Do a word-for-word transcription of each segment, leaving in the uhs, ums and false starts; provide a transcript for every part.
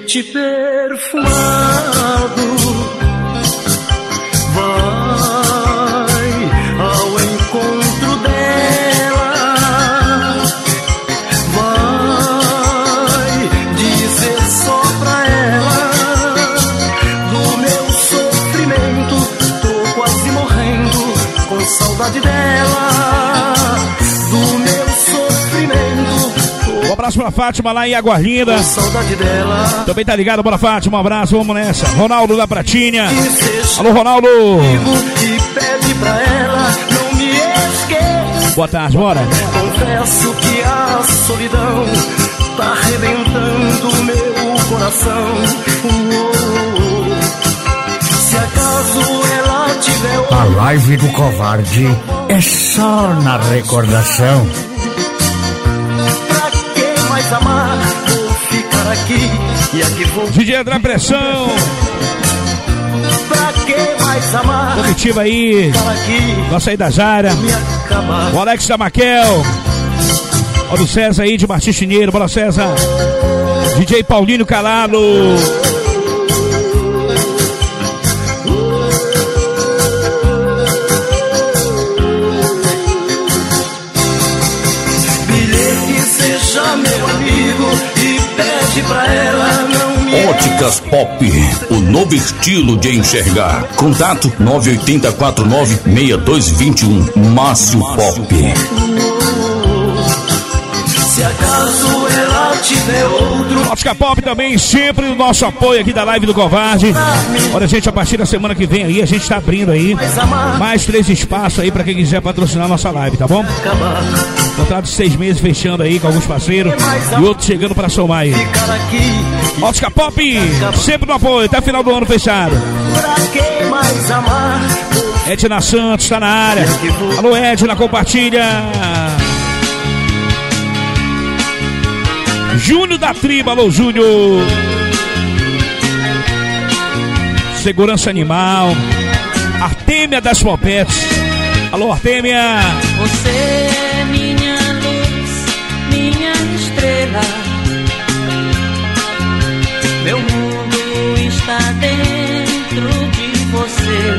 leite perfumado. Vai ao encontro dela, vai dizer só pra ela do meu sofrimento. Tô quase morrendo com saudade dela, do meu sofrimento. Um abraço pra Fátima lá em Água Linda. Com saudade dela. Também tá ligado, bora Fátima, um abraço, vamos nessa. Ronaldo da Pratinha. Alô, Ronaldo. E pede pra ela não me esqueça. Boa tarde, bora. Confesso que a solidão tá arrebentando o meu coração. Oh, se acaso ela tiver outro... A live do covarde é só na recordação. Pra que mais amar? Vou ficar aqui e aqui vou... D J André Pressão. Pra que mais amar? Comitiva aí. Nossa aí da Jara. O Alex da Maquel. Olha o César aí de Martins Chineiro. Bora, César. D J Paulinho Calado. Bilhete, seja meu amigo e pede pra ela não me... Óticas Pop, o novo estilo de enxergar. Contato nove oito zero quatro nove seis dois dois um. Márcio Pop. Se acaso ela tiver outro... Ótica Pop também, sempre o nosso apoio aqui da live do Covarde. Olha, gente, a partir da semana que vem aí, a gente tá abrindo aí mais três espaços aí pra quem quiser patrocinar a nossa live, tá bom? Contrato de seis meses fechando aí com alguns parceiros e outros chegando pra somar aí. Ótica Pop, sempre no apoio, até o final do ano fechado. Edna Santos tá na área. Alô, Edna, compartilha. Júnior da Tribo, alô, Júnior. Segurança Animal. Artêmia das Popetes. Alô, Artêmia. Você é minha luz, minha estrela. Meu mundo está dentro de você.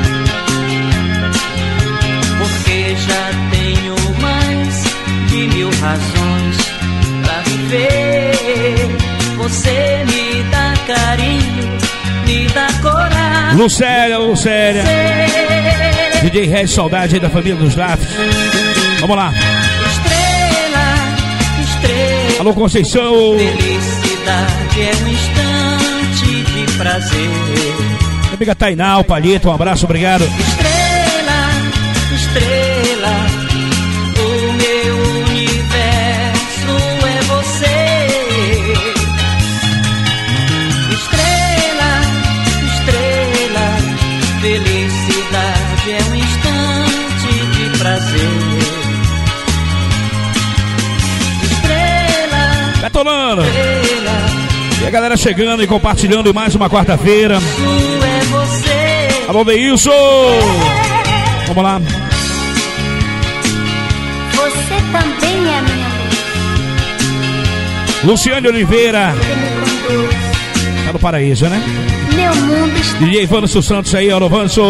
Porque já tenho mais de mil razões pra viver. Você me dá carinho, me dá coragem. Lucélia, Lucélia. D J Red, saudade aí da família dos Lápis. Vamos lá. Estrela, estrela. Alô, Conceição. Felicidade é um instante de prazer. Minha amiga Tainá, o Palheta, um abraço, obrigado. Estrela, estrela. O meu universo é você. Estrela, estrela. Felicidade é um instante de prazer. Estrela, Betolano. estrela. E a galera chegando e compartilhando mais uma quarta-feira. É você. Alô, Deilson. Vamos lá. Você também é a minha luz. Luciane Oliveira. Você me conduz. Tá no paraíso, né? Meu mundo está... D J Vanso Santos aí, alô, Vanso.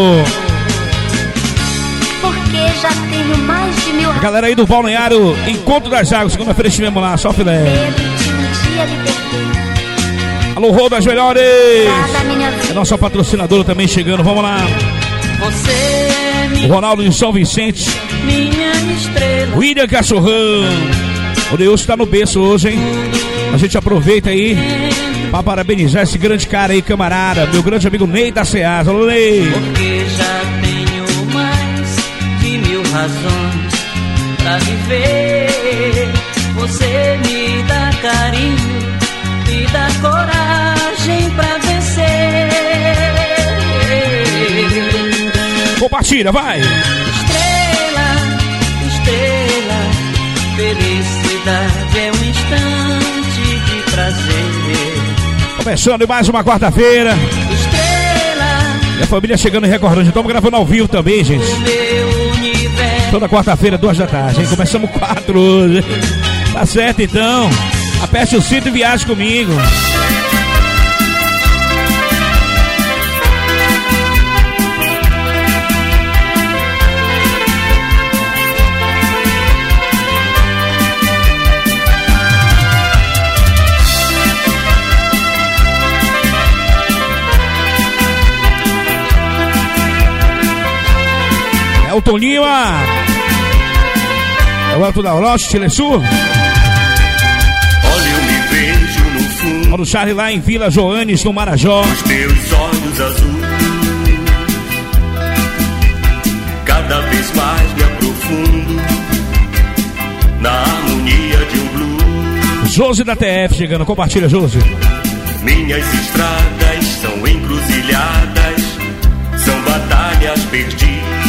Porque já tenho mais de mil... A galera aí do Balneário Encontro das Águas. Segunda-feira estivemos lá, só filé. Medo de um dia me perder. Alô, Rô das Melhores. Cada minha vida. É nossa patrocinadora também chegando, vamos lá. Você é O Ronaldo de São Vicente. minha estrela. William Cachorrão. O Deus tá no berço hoje, hein? A gente aproveita aí pra parabenizar esse grande cara aí, camarada. Meu grande amigo Ney da Ceasa. Alô, Ney. Porque já tenho mais de mil razões pra viver. Você me dá carinho, me dá coragem pra vencer. Compartilha, vai. Estrela, estrela. Felicidade é um instante de prazer. Começando mais uma quarta-feira. Estrela, E a família chegando e recordando. Estamos gravando ao vivo também, gente. meu universo. Toda quarta-feira, duas da tarde, hein? Começamos quatro hoje. Tá certo, então. Aperte o cinto e viaje comigo. Milton Lima. Agora tu da Orochi, Telesul. Olha, eu me vejo no fundo. Olha o Charlie lá em Vila Joanes, no Marajó. Os teus olhos azuis, cada vez mais me aprofundo na harmonia de um blues. Josi da T F chegando, compartilha, Josi. Minhas estradas são encruzilhadas, são batalhas perdidas.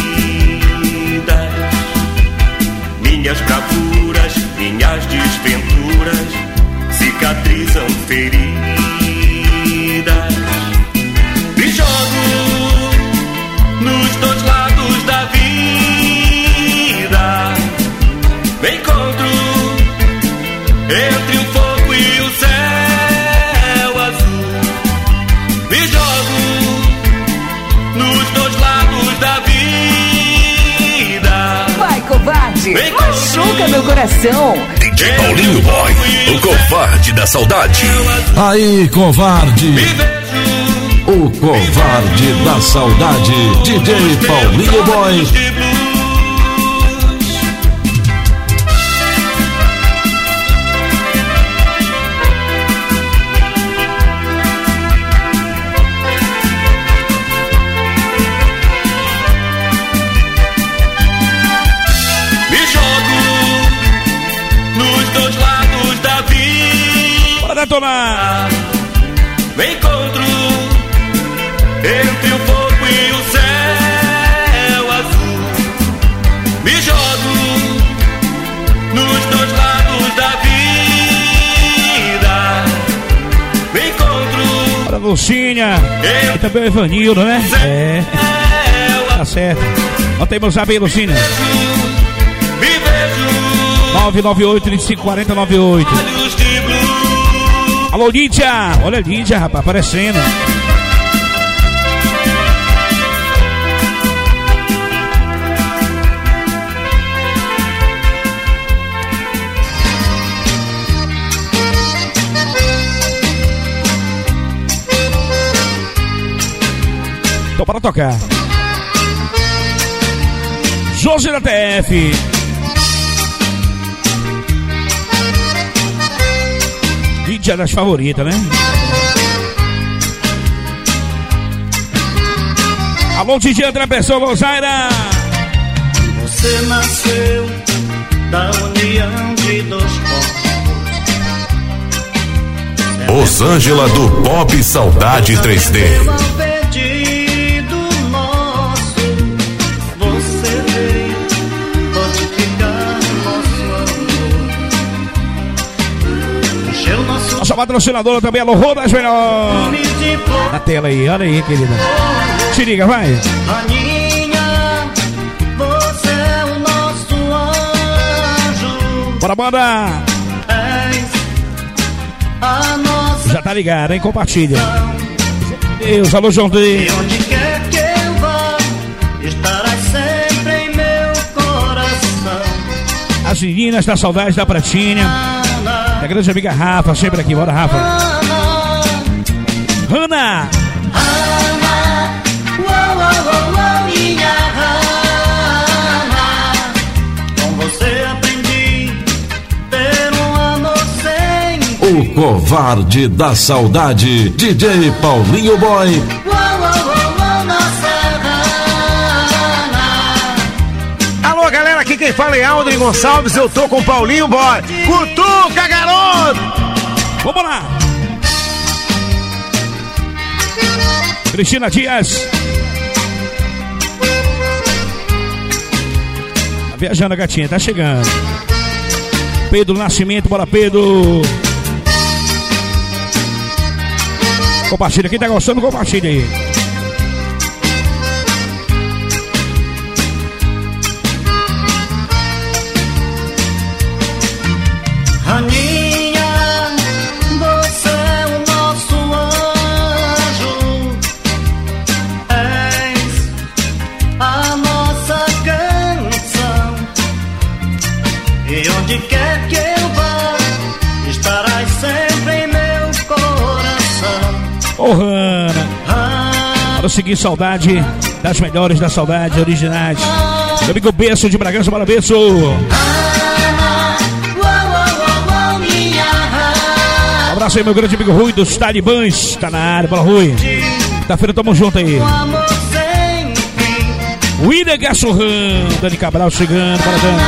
Minhas bravuras, minhas desventuras cicatrizam feridas. Me jogo nos dois lados da vida, me encontro entre o fogo e o céu azul. Me jogo nos dois lados da vida. Vai, covarde, machuca meu coração. D J Paulinho Boy, o covarde da saudade. Aí, covarde. O covarde da saudade. D J Paulinho Boy. Detonar. Me encontro entre o fogo e o céu azul. Me jogo nos dois lados da vida. Me encontro. Olha a Lucinha e também o Evanildo, né? É. Tá certo. Bota aí meu zap aí, Lucinha. Me vejo. nove nove oito, vinte e cinco, quarenta, noventa e oito. Alô, Lídia! Olha a Lídia, rapaz, aparecendo. Então, para tocar. Josi da T F. Lídia das favoritas, né? Alô, D J André Pessoa, Losaira. Você nasceu da união de dois corpos. Rosângela do Pop Saudade três D. Nossa patrocinadora também, Alô, Rodas Melhor. Na tela aí, olha aí, querida. Te liga, vai. Aninha, você é o nosso anjo. Bora, bora. És a nossa. Já tá ligado, hein? Compartilha. Deus, alô, João D. E onde quer que eu vá, estarás sempre em meu coração. As meninas da saudade da Pratinha. A grande amiga Rafa, sempre aqui, bora, Rafa. Hanna! Hanna, uou, uou, uou, uou, minha Hanna. Com você aprendi ter um amor sem fim. O covarde da saudade, D J Paulinho Boy. Uou, uou, uou, uou, nossa Hanna. Alô, galera, aqui quem fala é Aldo Gonçalves, eu tô com o Paulinho Boy. Cutuca, garoto! Vamos lá! Cristina Dias. Tá viajando a gatinha, tá chegando. Pedro Nascimento, bora Pedro. Compartilha, quem tá gostando, compartilha aí. Aninha, você é o nosso anjo. És a nossa canção. E onde quer que eu vá, estarás sempre em meu coração. Ô, Hanna. Para seguir saudade das melhores da saudade, originais. Meu amigo Beço de Bragança, bora Beço. Um abraço aí, meu grande amigo Rui dos Talibãs. Tá na área, bora Rui. Quinta-feira tamo junto aí. William Gassurran, Dani Cabral chegando, bora Dani.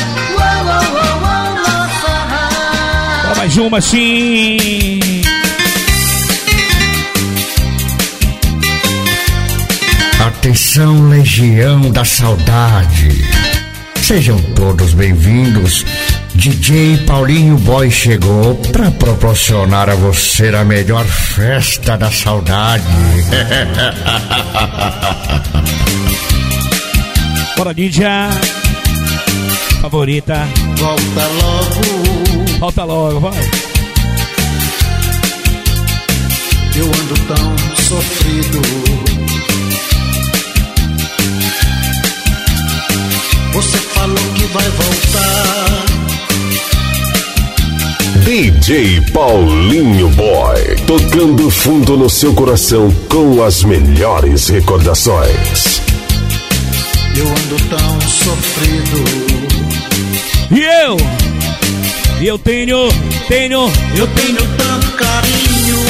Bora mais uma sim. Atenção, Legião da Saudade. Sejam todos bem-vindos. D J Paulinho Boy chegou para proporcionar a você a melhor festa da saudade. Bora, Lídia. Favorita. Volta logo. Volta logo, vai. Eu ando tão sofrido. Você falou que vai voltar. D J Paulinho Boy, tocando fundo no seu coração com as melhores recordações. Eu ando tão sofrido. E eu? E eu tenho, tenho, eu tenho tanto carinho.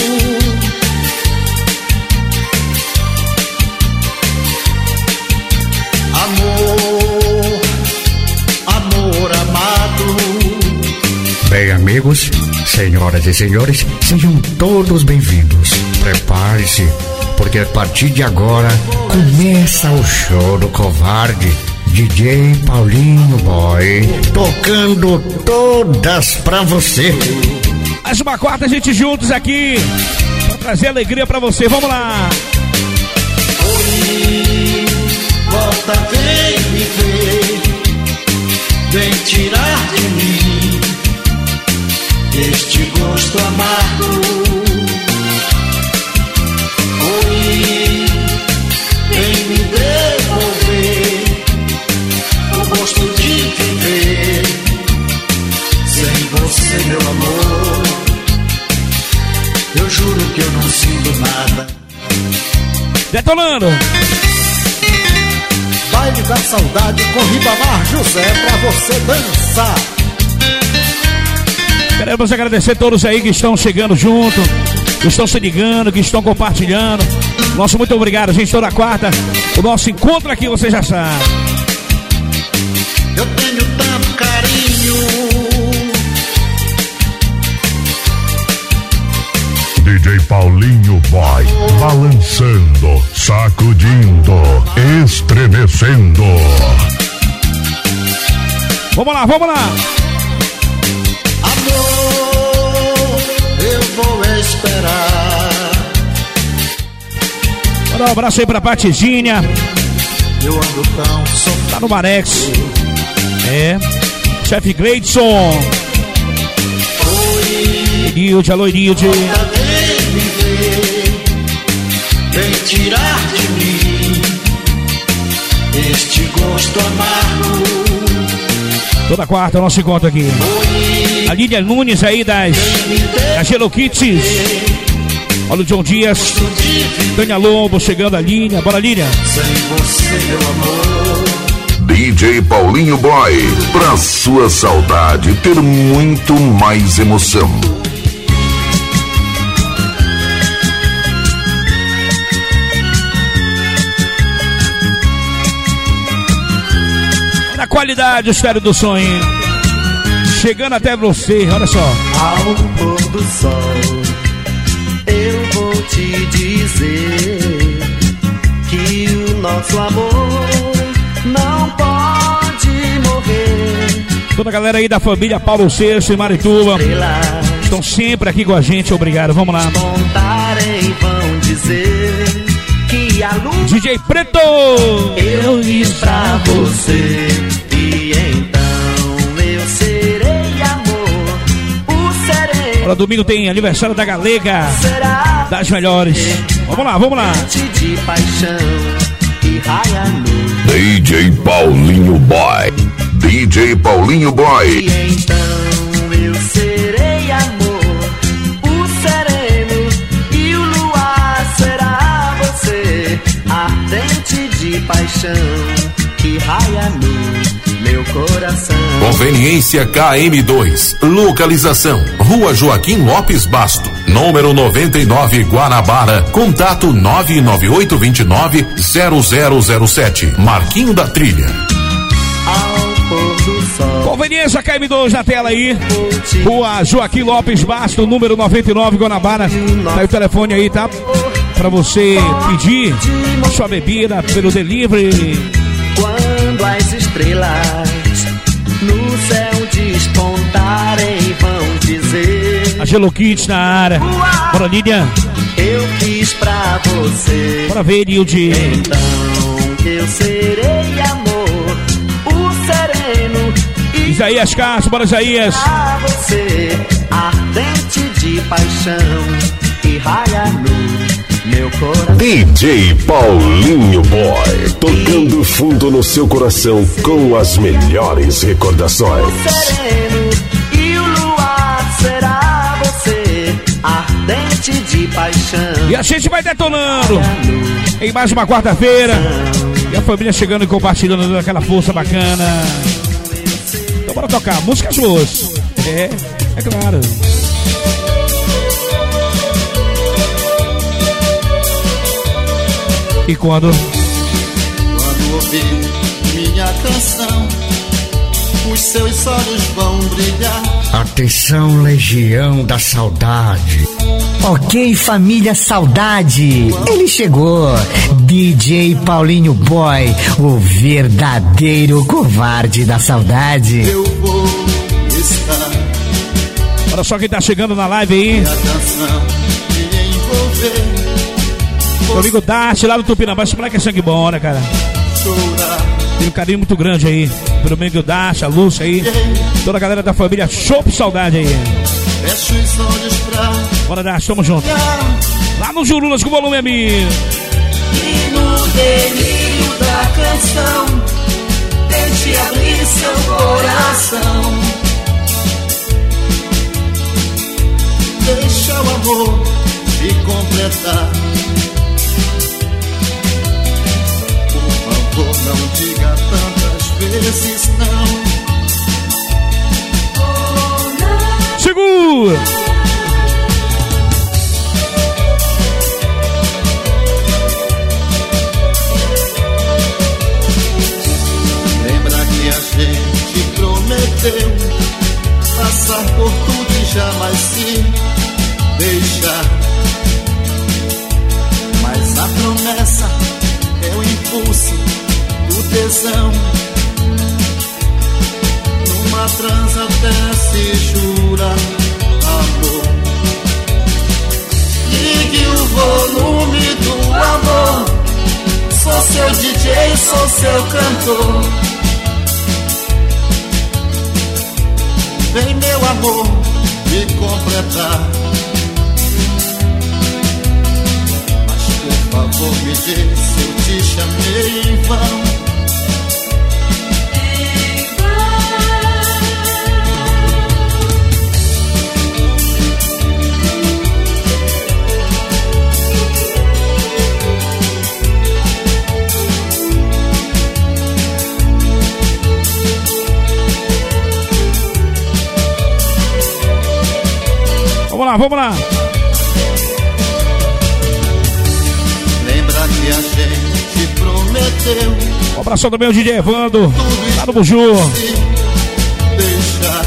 Amor, amor amado. Bem, amigos, senhoras e senhores, sejam todos bem-vindos. Prepare-se, porque a partir de agora começa o show do covarde. D J Paulinho Boy, tocando todas pra você. Mais uma quarta, a gente juntos aqui pra trazer alegria pra você. Vamos lá. Oi, volta, vem me ver, vem tirar de mim este gosto amargo. Oi, vem me devolver o gosto de viver sem você, meu amor. Eu juro que eu não sinto nada. Detonando. Baile da Saudade com Ribamar José pra você dançar. Queremos agradecer todos aí que estão chegando junto, que estão se ligando, que estão compartilhando. Nosso muito obrigado, gente. Toda quarta, o nosso encontro aqui, você já sabe. Eu tenho tanto carinho. D J Paulinho Boy, balançando, sacudindo, estremecendo. Vamos lá, vamos lá. Amor, eu vou esperar. Manda um abraço aí pra Patizinha. Eu ando tão sofrido. Tá no Marex. É. Chefe Gleidson. Oi. Nilde, alô, Nilde. Vem tirar de mim este gosto amargo. Toda quarta, nosso encontro aqui. Oi. A Lídia Nunes aí das, das Hello Kitties. Olha o John Dias. Tânia Lombo chegando a linha. Bora, Lídia. Sem você, meu amor. D J Paulinho Boy, pra sua saudade ter muito mais emoção. Na qualidade, o Estéreo do Sonho. Chegando até você, olha só. Ao pôr do sol, eu vou te dizer que o nosso amor não pode morrer. Toda a galera aí da família Paulo Sexto e Marituba estão sempre aqui com a gente, obrigado, vamos lá. Contarem, vão dizer que a luz D J Preto eu fiz pra você, e então eu serei amor, o serei. Agora domingo tem aniversário da Galega, das melhores. Vamos lá, vamos lá. De paixão e raia no D J Paulinho Boy, D J Paulinho Boy. E então eu serei amor, o sereno, e o luar será você. paixão que raia no meu coração. Conveniência K M dois. Localização: Rua Joaquim Lopes Basto, número noventa e nove, Guanabara. Contato nove nove oito dois nove zero zero zero sete. Marquinho da Trilha. Conveniência K M dois na tela aí. Rua Joaquim Lopes Basto, número noventa e nove, Guanabara. Tá aí o telefone aí, tá? Pra você pedir sua bebida pelo delivery. Quando as estrelas no céu despontarem, vão dizer: a Gelo Kids na área. Bora, Lídia. Eu fiz pra você. Bora ver, Nilde. Então eu serei amor, o sereno. Isaías Castro, bora, Isaías. Pra você, ardente de paixão que raia no meu coração. D J Paulinho Boy, tocando fundo no seu coração com as melhores recordações. O sereno e o luar será você, ardente de paixão. E a gente vai detonando em mais uma quarta-feira. E a família chegando e compartilhando, dando aquela força bacana. Então bora tocar músicas boas. É, é claro. E quando? Quando ouvir minha canção, os seus olhos vão brilhar. Atenção, Legião da Saudade. Ok, família Saudade, ele chegou. D J Paulinho Boy, o verdadeiro covarde da saudade. Eu vou estar. Olha só quem tá chegando na live aí. Minha canção me envolver. Meu amigo Dart, lá do Tupinambá. Esse moleque é sangue bom, né, cara? Tem um carinho muito grande aí pelo amigo Dart, a Lúcia aí. Toda a galera da família Chopp Saudade aí. Fecho os olhos pra... Bora, Dart, tamo junto. Lá no Jurunas com o volume é meu. E no delírio da canção, tente abrir seu coração. Deixa o amor te completar. Não diga tantas vezes não. Segura! Lembra que a gente prometeu passar por tudo e jamais se deixar. Mas a promessa é o impulso do tesão. Numa transa até se jura amor. Ligue o volume do amor. Sou seu D J, sou seu cantor. Vem meu amor me completar. Mas por favor me diz se eu te chamei em vão. Vamos lá, vamos lá. Lembra que a gente prometeu. Um abração também ao D J Evando, lá no Buju. Deixar.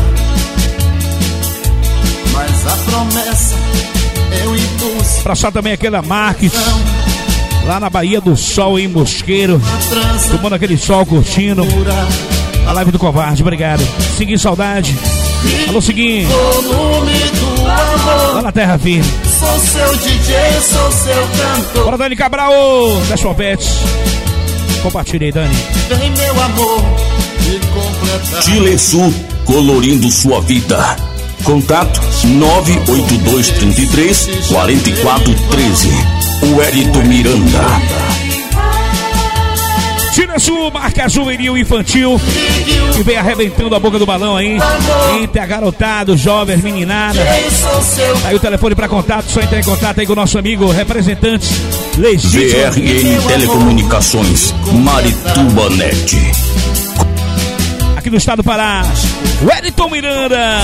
Mas a promessa é o impulso. Abraçar também aquela Marques, lá na Bahia do Sol, em Mosqueiro. Tomando aquele sol, curtindo a live do Covarde, obrigado. Seguir saudade. Alô, Seguinho. Lá na Terra Firme. Sou seu D J, sou seu cantor. Bora, Dani Cabral, da Chopetes. Compartilha aí, Dani. Vem meu amor me completar. Chile Sul, colorindo sua vida. Contato nove oito dois três três quatro quatro um três. O Hérito Miranda. Tireçu, marca juvenil infantil, que vem arrebentando a boca do balão aí, entre a garotada, os jovens, meninada. Aí o telefone para contato, só entrar em contato aí com o nosso amigo representante legítimo. V R N Telecomunicações, Marituba Net. Aqui no estado do Pará, Wellington Miranda.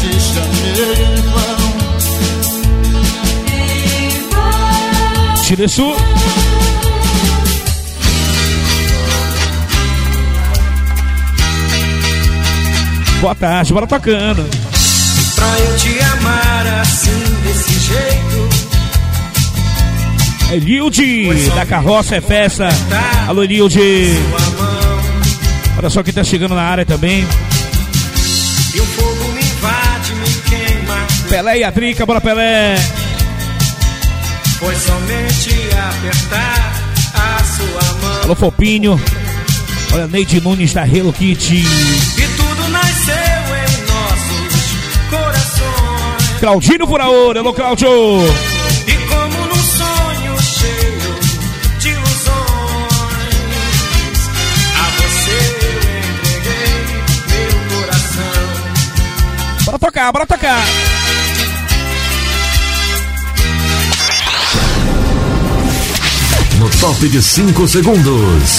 Tireçu. Boa tarde, bora tocando. Pra eu te amar assim, desse jeito. É Lilde, da Carroça é Festa. Alô, Lilde. Olha só quem tá chegando na área também. E o fogo me invade, me queima. Pelé e a Drica, bora Pelé. Foi somente apertar a sua mão. Alô, Fopinho. Olha, Neide Nunes da Hello Kitty. E tudo nasceu em nossos corações. Claudinho Furaouro, alô, Claudio. E como num sonho cheio de ilusões, a você eu entreguei meu coração. Bora tocar, bora tocar. No top de cinco segundos.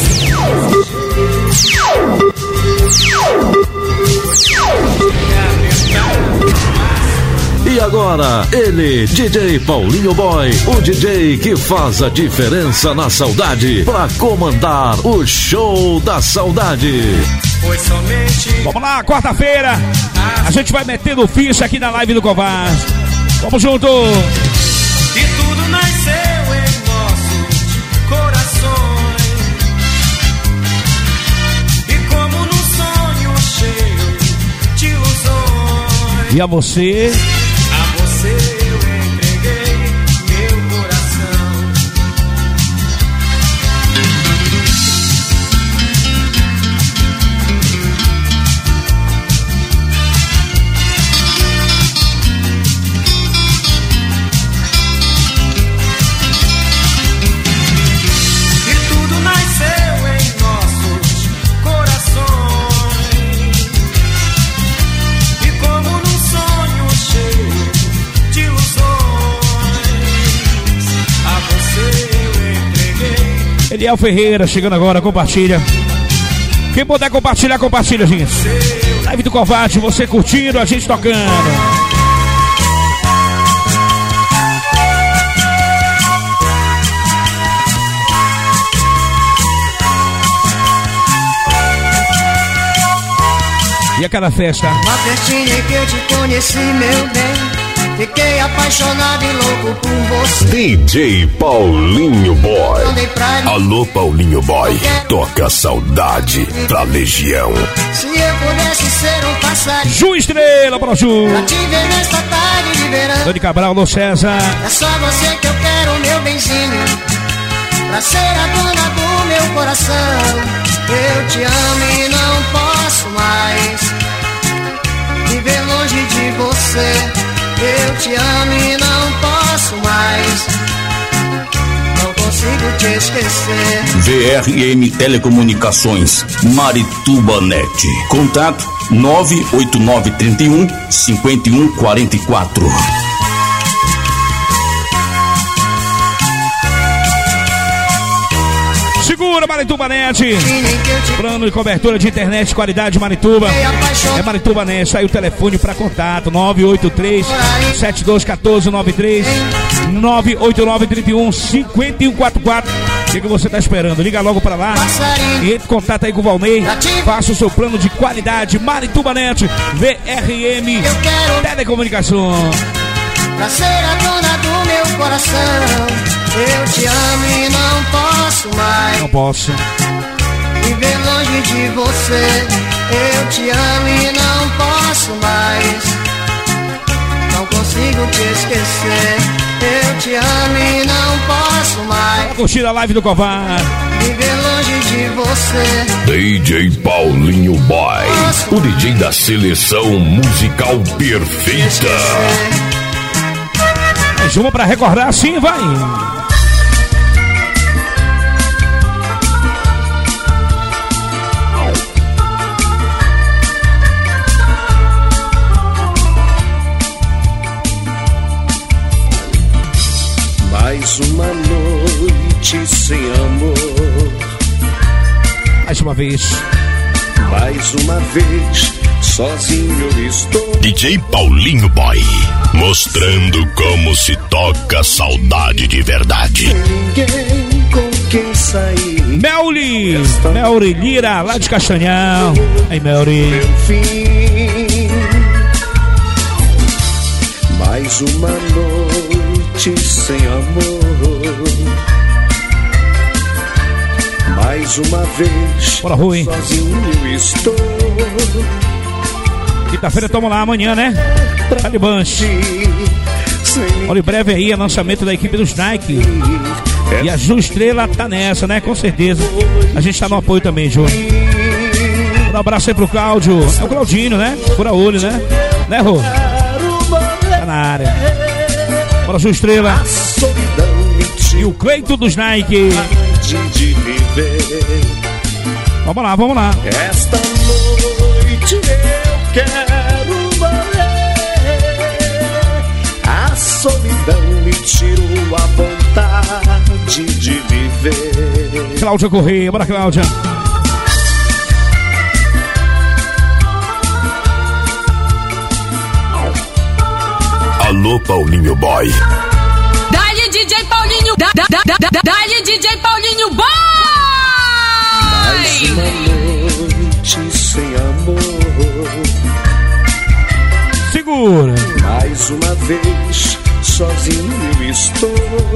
E agora, ele, D J Paulinho Boy, o D J que faz a diferença na saudade, pra comandar o show da saudade. Foi somente... Vamos lá, quarta-feira, a gente vai metendo ficha aqui na live do Covarde. Vamos junto. E tudo nasceu em nossos corações. E como num sonho cheio de ilusões. E a você? A você eu entreguei meu coração. E tudo nasceu em nossos corações. E como num sonho cheio de ilusões, a você eu entreguei. Eliel Ferreira chegando agora, compartilha. Quem puder compartilhar, compartilha, gente. Live do Covarde, você curtindo, a gente tocando. E a cada festa? Uma festinha que eu te conheci, meu bem. Fiquei apaixonado e louco por você. D J Paulinho Boy. Alô, Paulinho Boy, toca saudade pra Legião. Se eu pudesse ser um passarinho, Ju Estrela, pra Ju. pra te ver nesta tarde de verão. Dani Cabral, Alô César. É só você que eu quero, meu benzinho, pra ser a dona do meu coração. Eu te amo e não posso mais viver longe de você. Eu te amo e não posso mais, não consigo te esquecer. V R M Telecomunicações, Marituba Net. Contato nove oito nove três um cinco um quatro quatro. Segura, Marituba Net. Plano de cobertura de internet, qualidade Marituba. É Marituba Net. Aí o telefone para contato: nove oito três, sete dois um quatro nove três, nove oito nove três um cinco um quatro quatro. O que, que você tá esperando? Liga logo para lá e entre em contato aí com o Valnei. Faça o seu plano de qualidade Marituba Net. V R M Telecomunicação. Pra ser a dona do meu coração, eu te amo e não posso mais. Não posso viver longe de você. Eu te amo e não posso mais, não consigo te esquecer. Eu te amo e não posso mais curtir a live do Covarde. Viver longe de você. D J Paulinho Boy, o D J da seleção musical perfeita. Mais uma pra recordar, sim, vai. uma vez. Mais uma vez, sozinho estou. D J Paulinho Boy, mostrando como se toca saudade de verdade. Ninguém com quem sair. Melri, Melri Lira, lá de Castanhal. Aí, Melri. Meu fim. Mais uma noite sem amor. Mais uma vez, bora, Rui. Sozinho estou. Quinta-feira, tamo lá amanhã, né? Talibanche. Olha, em breve aí, é lançamento da equipe dos Nike. E a Ju Estrela tá nessa, né? Com certeza. A gente tá no apoio também, Ju. Um abraço aí pro Cláudio. É o Claudinho, né? Fura olho, né? Né, Rô? Tá na área. Bora, Ju Estrela. E o Cleito dos Nike. De viver. Vamos lá, vamos lá. Esta noite eu quero morrer. A solidão me tirou a vontade de viver. Cláudia Correia, bora, Cláudia. Alô, Paulinho Boy. Dá-lhe D J Paulinho, dá, dá, dá, dá, dá-lhe D J Paulinho Boy! Mais uma noite sem amor. Segura. Mais uma vez, sozinho estou.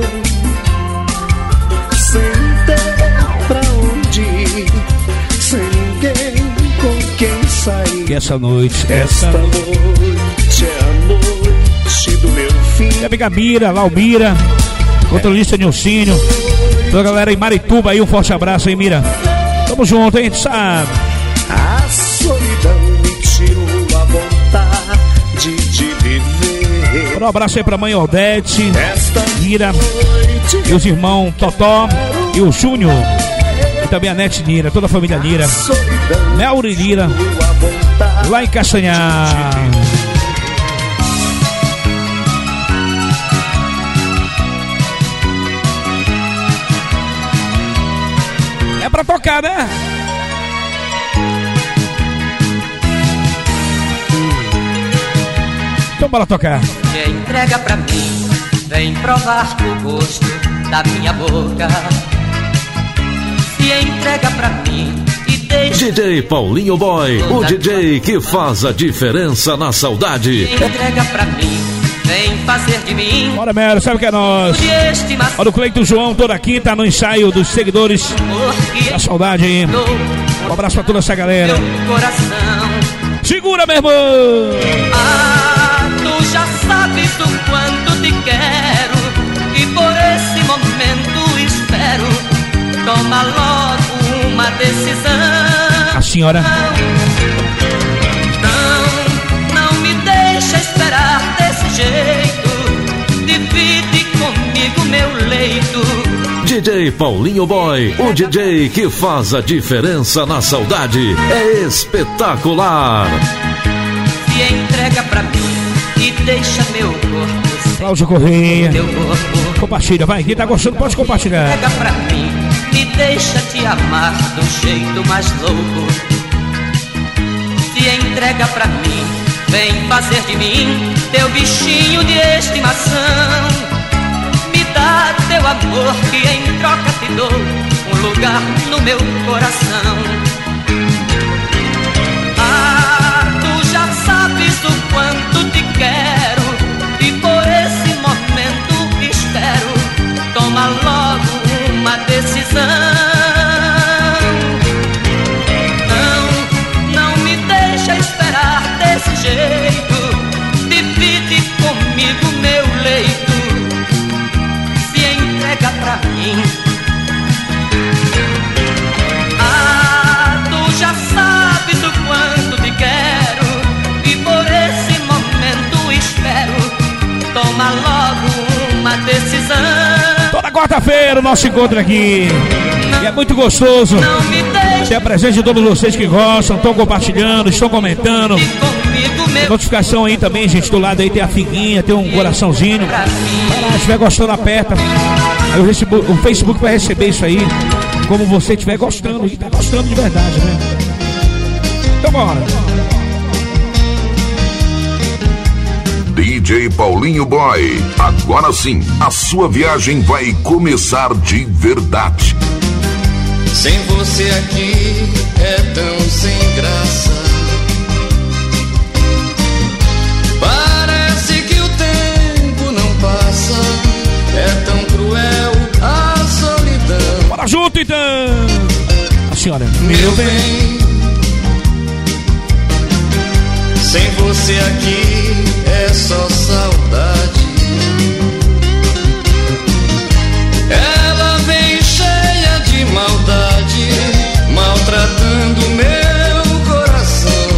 Sem ter pra onde ir, sem ninguém com quem sair. E essa noite, essa, essa noite é a noite do meu fim. Minha amiga Mira, Laumira, motorista Nilcínio, toda a galera em Marituba aí, um forte abraço aí, Mira. Tamo junto, hein, sabe? A solidão me tirou a vontade de viver. Um abraço aí pra mãe Odete, Mira, e os irmãos Totó e o Júnior. E também a Nete Lira, toda a família Lira. Melri Lira, lá em Castanhal. É pra tocar, né? Então bora tocar. Me entrega pra mim, vem provar o gosto da minha boca. Se entrega pra mim e deixa. D J Paulinho Boy, o D J que faz a diferença na saudade. Se entrega pra mim, vem fazer de mim. Bora, Mero, sabe que é nós. Olha o Cleito João, toda quinta no ensaio dos seguidores da saudade aí. Um abraço pra toda essa galera. Segura, meu irmão. Ah, tu já sabes o quanto te quero e por esse momento espero. Toma logo uma decisão. A senhora. Não, não me deixa esperar desse jeito. Divide comigo meu leito. D J Paulinho Boy, o D J que faz a diferença na saudade. É espetacular. Se entrega pra mim e deixa meu corpo. Cláudio Correia. Compartilha, vai. Quem tá gostando pode compartilhar. Entrega pra mim e deixa te amar do jeito mais louco. Se entrega pra mim, vem fazer de mim teu bichinho de estimação. Me dá teu amor que em troca te dou um lugar no meu coração. Ah, tu já sabes o quanto te quero e por esse momento espero. Toma logo uma decisão. Não, não me deixa esperar desse jeito. Divide comigo meu leito. Se entrega pra mim. Ah, tu já sabes o quanto te quero e por esse momento espero. Toma logo uma decisão. Toda quarta-feira o nosso encontro aqui. E é muito gostoso ter a presença de todos vocês que gostam, estão compartilhando, estão comentando. Notificação aí também, gente, do lado aí tem a figuinha, tem um coraçãozinho. Vai lá, se estiver gostando, aperta. Aí o Facebook, o Facebook vai receber isso aí. como você estiver gostando. E tá gostando de verdade, né? Então bora. D J Paulinho Boy, agora sim, a sua viagem vai começar de verdade. Sem você aqui é tão sem graça. Parece que o tempo não passa. É tão cruel a solidão. Bora junto então! A senhora. Meu bem, sem você aqui é só saudade. Ela vem cheia de maldade, maltratando meu coração.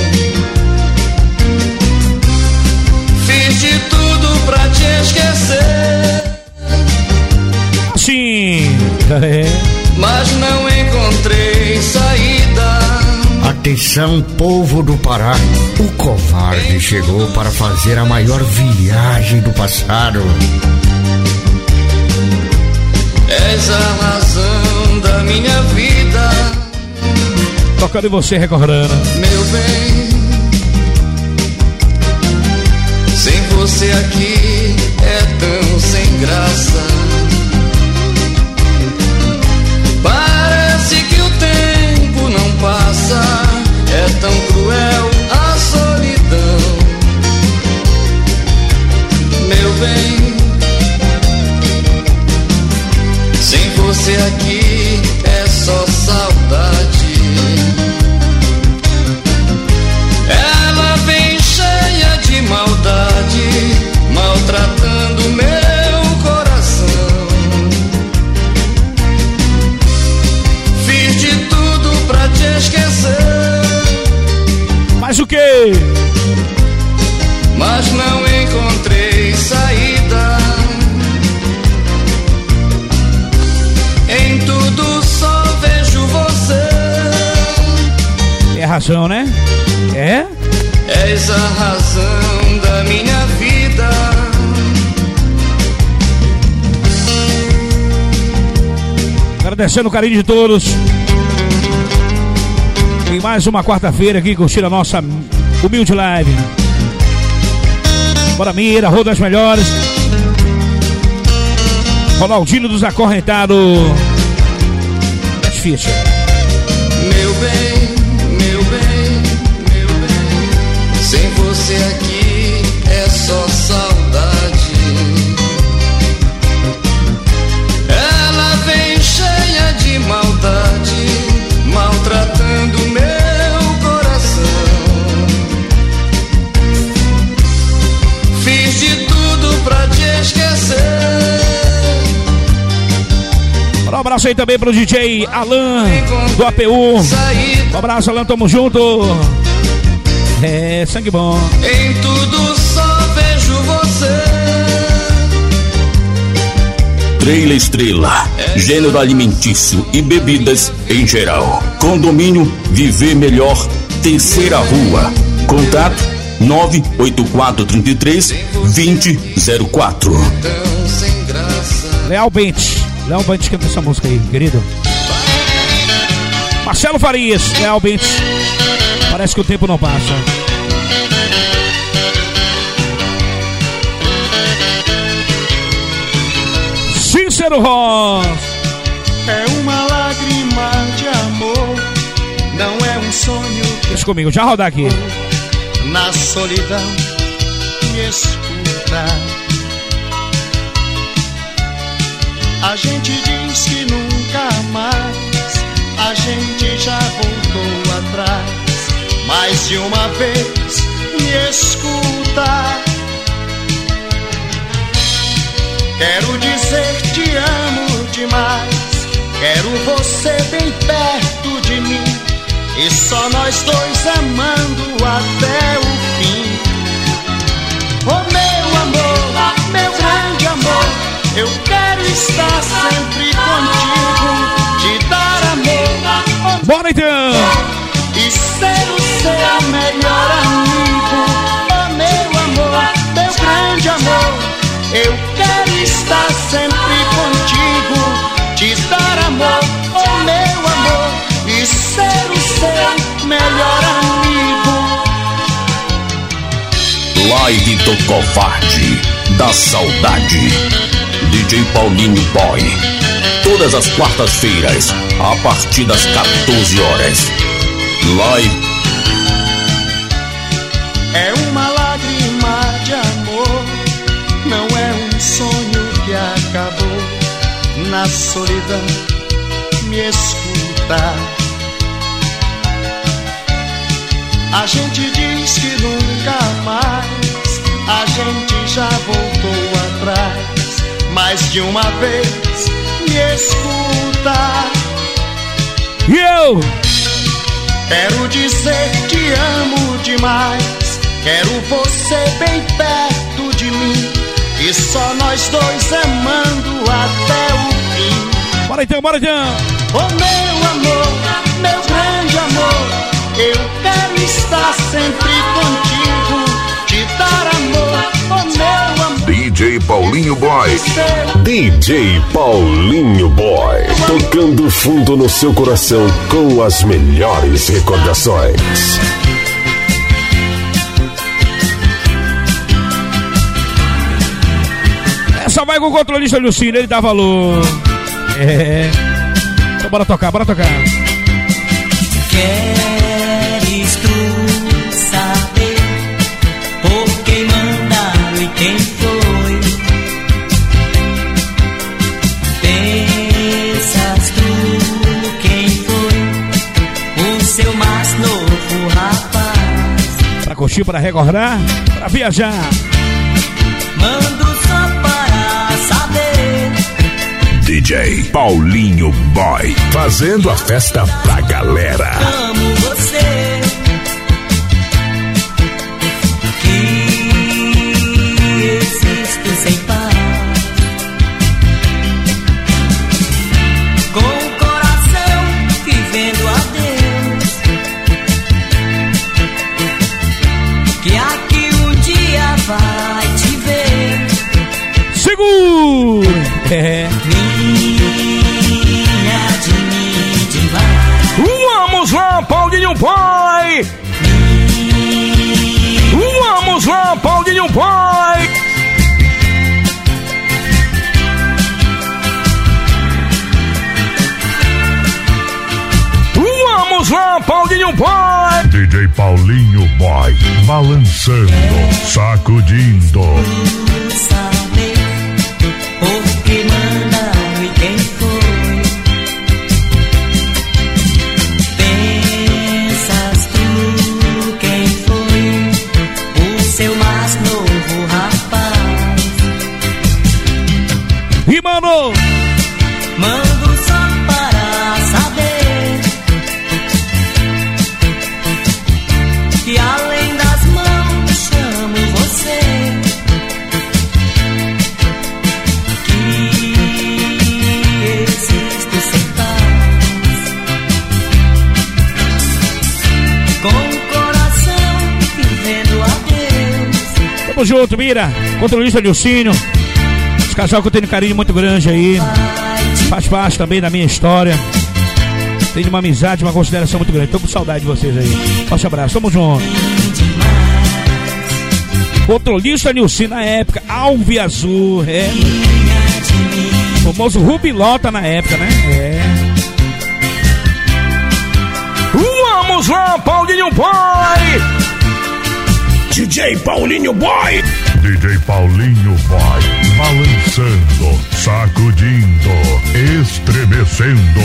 Fiz de tudo pra te esquecer. Sim, é. Mas não encontrei saída. Atenção, povo do Pará. O covarde chegou para fazer a maior viagem do passado. És a razão da minha vida. Tocando em você, recordando. Meu bem, sem você aqui é tão sem graça. Parece que o tempo não passa. É tão cruel a solidão. Meu bem, sem você aqui é só saudade. Ela vem cheia de maldade, maltratando meu coração. Fiz de tudo pra te esquecer. Mas o quê? Mas não encontrei saída. Em tudo só vejo você. É razão, né? É? És a razão da minha vida. Agradecendo o carinho de todos. Em mais uma quarta-feira aqui, curtindo a nossa humilde live. Bora Mira, Rua das Melhores. Ronaldinho dos Acorrentados. É difícil. Meu bem, meu bem, meu bem. Sem você aqui é só saudade. Ela vem cheia de maldade, maltratando meu coração. Fiz de tudo pra te esquecer. Um abraço aí também pro D J Alan do A P U. Um abraço, Alan, tamo junto. É, sangue bom. Em tudo só vejo você. Trailer Estrela, gênero alimentício e bebidas em geral. Condomínio Viver Melhor, Terceira Rua. Contato nove oito quatro três três dois zero zero quatro. Leal Bente. Leal Bente canta essa música aí, querido. Marcelo Farias, Leal Bente. Parece que o tempo não passa. Cícero Ross. É uma lágrima de amor, não é um sonho. Deixa comigo, já rodar aqui. Na solidão me escuta. A gente diz que nunca mais, a gente já voltou atrás. Mais de uma vez me escuta. Quero dizer te amo demais. Quero você bem perto de mim. E só nós dois amando até o fim. Oh meu amor, meu grande amor, eu quero estar sempre contigo, te dar amor. Oh, bora então! E ser o seu melhor amigo. Oh meu amor, meu grande amor, eu quero estar sempre contigo, te dar amor. Oh Live do Covarde da Saudade. D J Paulinho Boy. Todas as quartas-feiras, a partir das quatorze horas. Live. É uma lágrima de amor, não é um sonho que acabou. Na solidão, me escuta. A gente diz que nunca mais, a gente já voltou atrás. Mais de uma vez, me escuta. E eu? Quero dizer que amo demais. Quero você bem perto de mim. E só nós dois amando até o fim. Bora então, bora então. Oh meu amor, meu grande amor, eu quero estar sempre contigo, te dar amor, oh meu amor. D J Paulinho Boy. D J Paulinho Boy. Tocando fundo no seu coração com as melhores recordações. Essa vai com o controlista Lucino, ele dá valor. É. Então bora tocar, bora tocar. Queres tu saber por quem mandaram e quem foi? Pensas tu quem foi o seu mais novo rapaz? Pra curtir, pra recordar, pra viajar. Mando só para saber. D J Paulinho Boy, fazendo a festa pra galera. Amo você, que existo sem paz, com o coração vivendo a Deus, que aqui um dia vai te ver. Segura! É. Vamos lá, Paulinho Boy! Vamos lá, Paulinho Boy! Vamos lá, Paulinho Boy! D J Paulinho Boy, balançando, sacudindo. Porque mandaram e quem foi? Pensas tu quem foi o seu mais novo rapaz? E mano, mando só para saber que além das mãos chamo você. Tamo junto, Mira, controlista Nilcinho. Esse casal que eu tenho um carinho muito grande aí. Faz parte também da minha história. Tenho uma amizade, uma consideração muito grande. Tô com saudade de vocês aí. Forte abraço, tamo junto. Controlista Nilcinho na época, Alve Azul, é. O famoso Rubilota na época, né? É. Vamos lá, Paulinho Boy! D J Paulinho Boy. D J Paulinho Boy, balançando, sacudindo, estremecendo.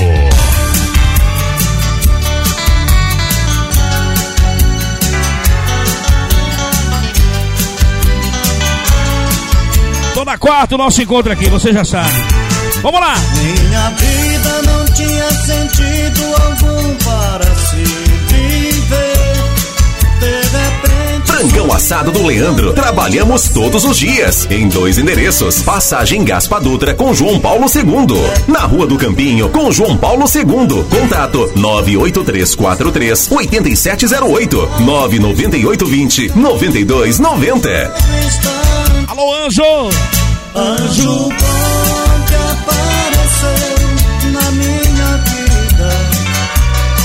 Toda quarta o nosso encontro aqui, você já sabe. Vamos lá! Minha vida não tinha sentido algum para se viver. De repente, Frangão assado do Leandro. Trabalhamos todos os dias em dois endereços. Passagem Gaspa Dutra com João Paulo segundo. Na Rua do Campinho com João Paulo segundo. Contato nove oito três quatro três oito sete zero oito nove nove oito dois zero nove dois nove zero. Alô, Anjo! Anjo bom que apareceu na minha vida.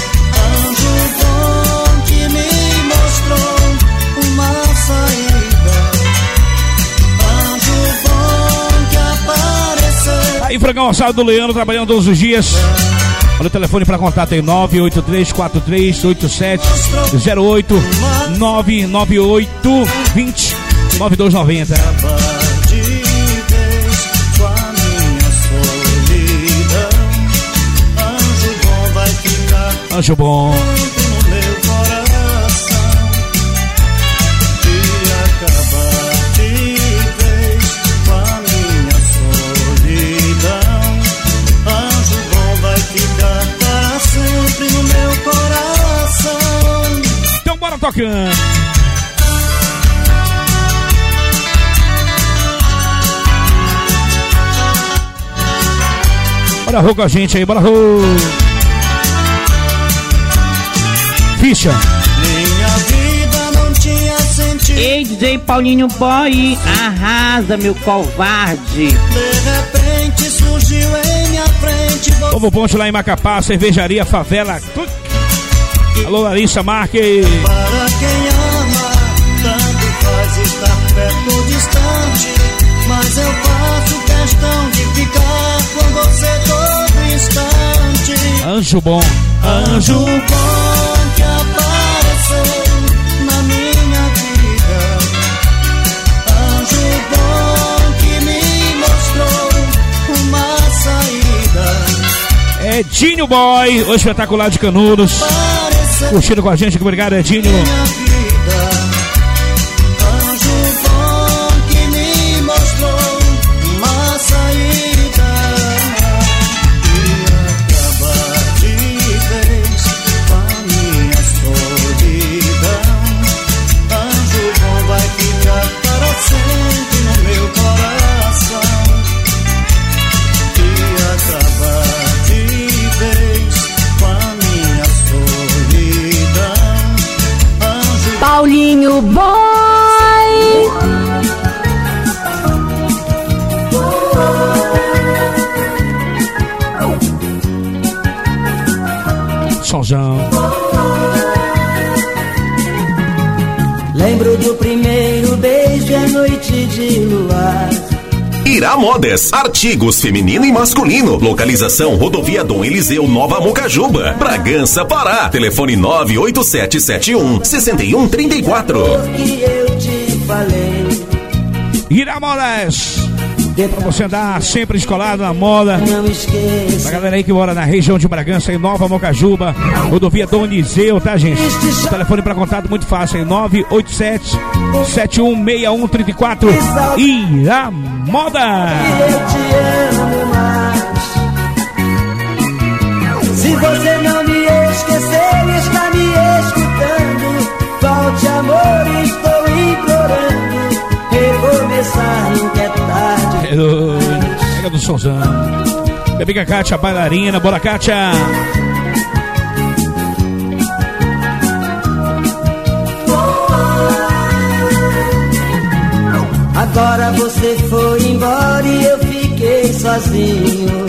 Anjo bom que me mostrou uma saída. Frangão assado do Leandro, trabalhando todos os dias. Olha o telefone para contato aí, nove oito três quatro três oito sete zero oito, nove nove oito vinte nove dois noventa. Anjo bom. Tocando. Bora Rô com a gente aí, bora Rô. Ficha. Minha vida não tinha sentido. Ei, D J Paulinho Boy, arrasa, meu covarde. De repente surgiu em minha frente. Novo ponte lá em Macapá, cervejaria Favela. Alô, Larissa Marques. Para quem ama, tanto faz estar perto ou distante, mas eu faço questão de ficar com você todo instante. Anjo bom, anjo bom que apareceu na minha vida, anjo bom que me mostrou uma saída. É Dinho Boy, o espetacular de Canudos. Curtindo com a gente, obrigado, Edinho. Anjo bom que me mostrou uma saída e acaba de vez com a minha solidão. Anjo bom vai ficar para sempre no meu coração e acaba de vez com a minha solidão. Paulinho Boy. Sonzão. Lembro do primeiro beijo à noite de luar. Irá Modas, artigos feminino e masculino. Localização Rodovia Dom Eliseu, Nova Mocajuba, Bragança, Pará. Telefone nove oito sete sete um seis um três quatro. Que eu te falei. Irá Modas. Pra você andar sempre escolado na moda. Pra galera aí que mora na região de Bragança, em Nova Mocajuba, Rodovia Dom Eliseu, tá, gente? O telefone para contato muito fácil, é nove oito sete sete um seis um três quatro. Irá Moda. Eu te amo mais. Se você não me esquecer e está me escutando, volte, amor, estou implorando. Recomeçar nunca é tarde. É do, é do Sonzão. Minha amiga Kátia, bailarina. Bora, Kátia. Agora você foi embora e eu fiquei sozinho.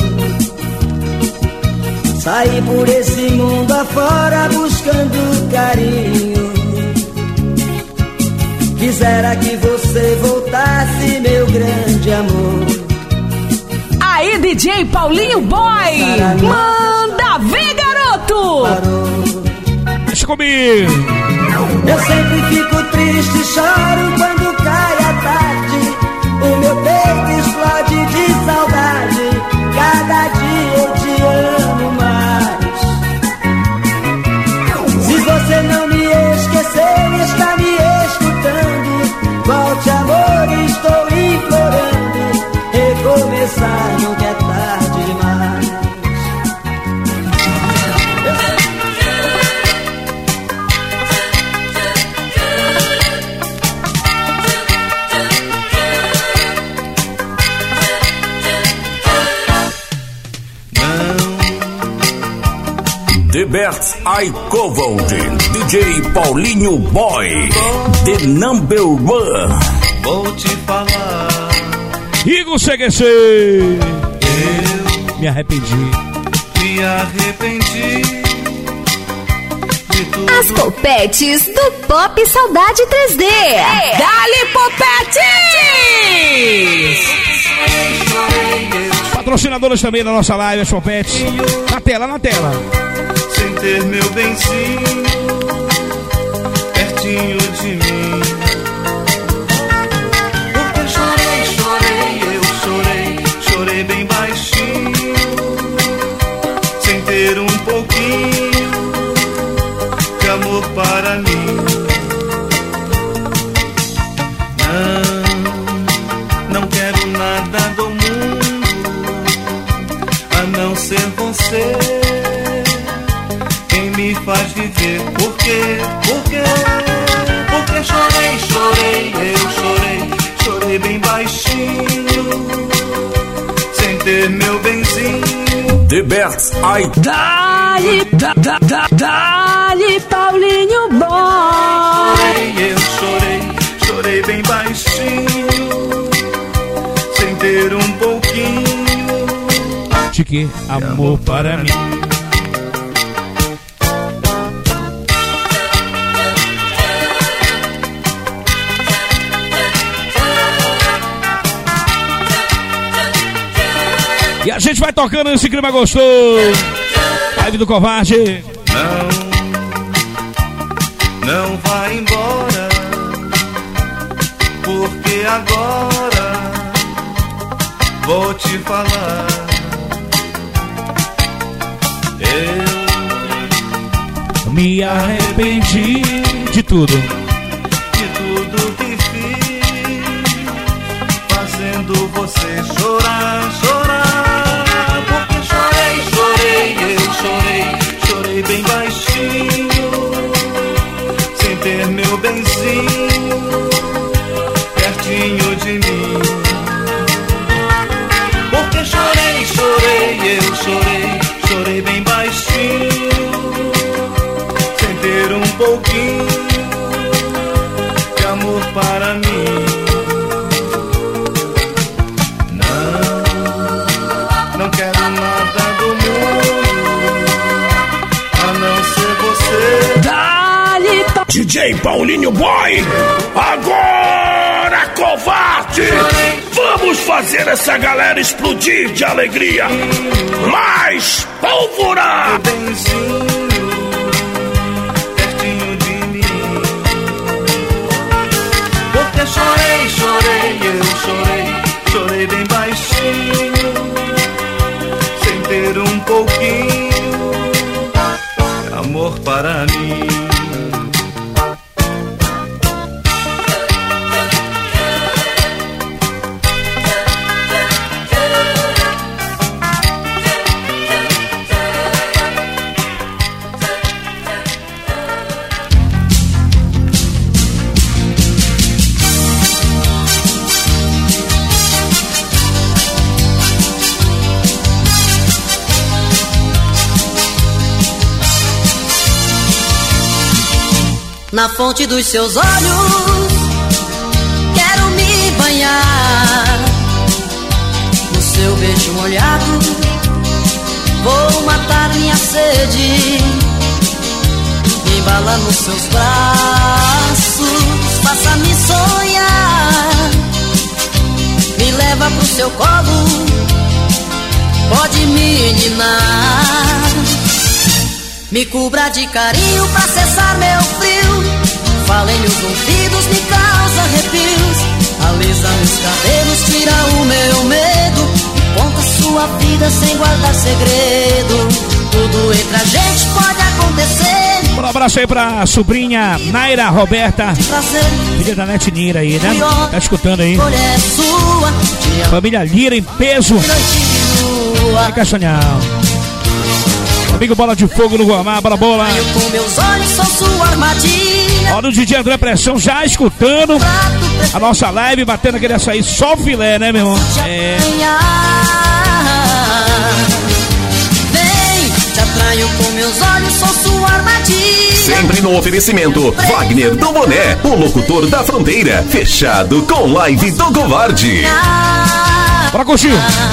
Saí por esse mundo afora buscando carinho. Quisera que você voltasse, meu grande amor. Aí, D J Paulinho Boy, manda ver, garoto. Deixa comigo. Eu sempre fico triste e choro quando cai a tarde. O meu peito explode de saudade. Cada dia eu te amo mais. Se você não me esquecer e está me escutando, volte, amor, estou implorando. Recomeçar nunca é tarde demais. The Best I Covered, D J Paulinho Boy, The Number One. Vou te falar. Igor C G C. Eu me arrependi. Me arrependi. As popetes do Pop Saudade três D. É. Dali, popetes! patrocinadoras também da nossa live, as Chopetes. Na tela, na tela. Sem ter meu benzinho pertinho de mim. Porque chorei, chorei, eu chorei, chorei bem baixinho. Sem ter um pouquinho de amor para mim. Não, não quero nada do mundo a não ser você. Quem me faz viver, por quê, por quê? Porque chorei, chorei, eu chorei, chorei bem baixinho. Sem ter meu benzinho. The Best I Dali, da, da, da, dali, Paulinho Boy. Chorei, eu chorei, chorei bem baixinho. Sem ter um pouquinho de que amor para mim. E a gente vai tocando nesse clima gostoso. Live do Covarde. Não, não vai embora, porque agora vou te falar. Eu me arrependi de tudo. De tudo que fiz, fazendo você chorar, chorar. Porque chorei, chorei, eu chorei, chorei bem baixinho. Sem ter meu benzinho pertinho de mim. Porque chorei, chorei, eu chorei, chorei bem baixinho. Sem ter um pouquinho de amor para mim. Não, não quero nada do mundo a não ser você. Dali, D J Paulinho Boy, agora covarde! Vamos fazer essa galera explodir de alegria! Mais pólvora! Pertinho de mim. Porque chorei, chorei, eu chorei, chorei bem baixinho. Sem ter um pouquinho de amor para mim. Na fonte dos seus olhos quero me banhar, no seu beijo molhado vou matar minha sede. Me embala nos seus braços, faça-me sonhar. Me leva pro seu colo, pode me ninar. Me cubra de carinho pra cessar meu frio. Fala em meus ouvidos, me causa arrepios. Alisa meus cabelos, tira o meu medo. Conta sua vida sem guardar segredo. Tudo entre a gente pode acontecer. Um abraço aí pra sobrinha Naira Roberta, filha da Nete Nira aí, né? Tá escutando aí. Família Lira em peso. Em Castanhal. Amigo Bola de Fogo no Guamá, bora bola. Com meus olhos sou sua armadilha. Olha o D J André Pressão já escutando a nossa live, batendo aquele açaí só filé, né, meu irmão? É. Vem, te atraio com meus olhos, sou sua armadilha. Sempre no oferecimento Wagner do Boné, o locutor da fronteira. Fechado com live do Covarde. Bora curtir.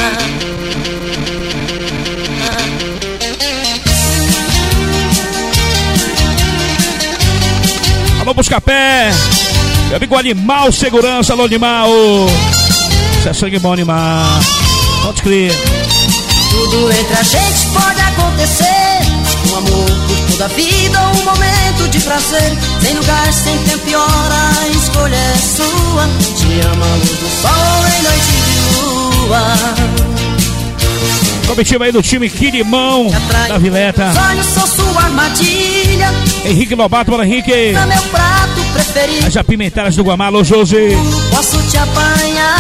Alô, Buscapé, meu amigo Animal Segurança, alô, Animal. Isso é sangue bom, Animal. Pode crer. Tudo entre a gente pode acontecer. Um amor por toda a vida, um momento de prazer. Sem lugar, sem tempo e hora, a escolha é sua. Te ama a luz do sol em noite de lua. Comitiva aí do time Quirimão da Vileta. Sonho, sou sua armadilha. Henrique Lobato, bora Henrique. É meu prato preferido. As apimentadas do Guamá, alô Josi. Posso te apanhar.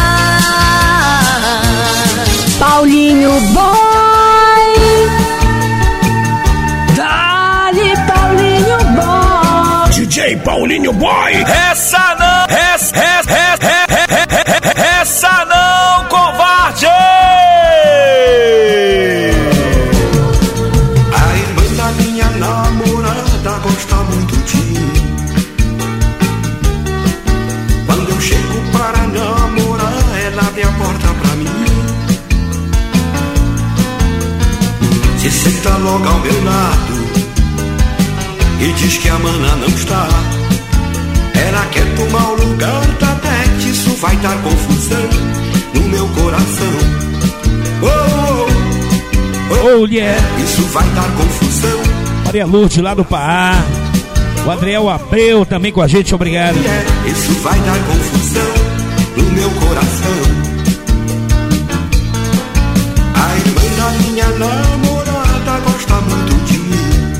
Paulinho Boy. Dale, Paulinho Boy. D J Paulinho Boy. Essa não, essa, essa, essa, essa não, covarde. Namorada gosta muito de mim. Quando eu chego para namorar, ela abre a porta pra mim. Se senta logo ao meu lado e diz que a mana não está. Ela quer tomar o lugar da Beth. Isso vai dar confusão no meu coração. Oh, oh, oh, oh yeah. Isso vai dar confusão. Maria Lourdes lá do Pará. O Adriel Abreu também com a gente, obrigado. Isso vai dar confusão no meu coração. A irmã da minha namorada gosta muito de mim.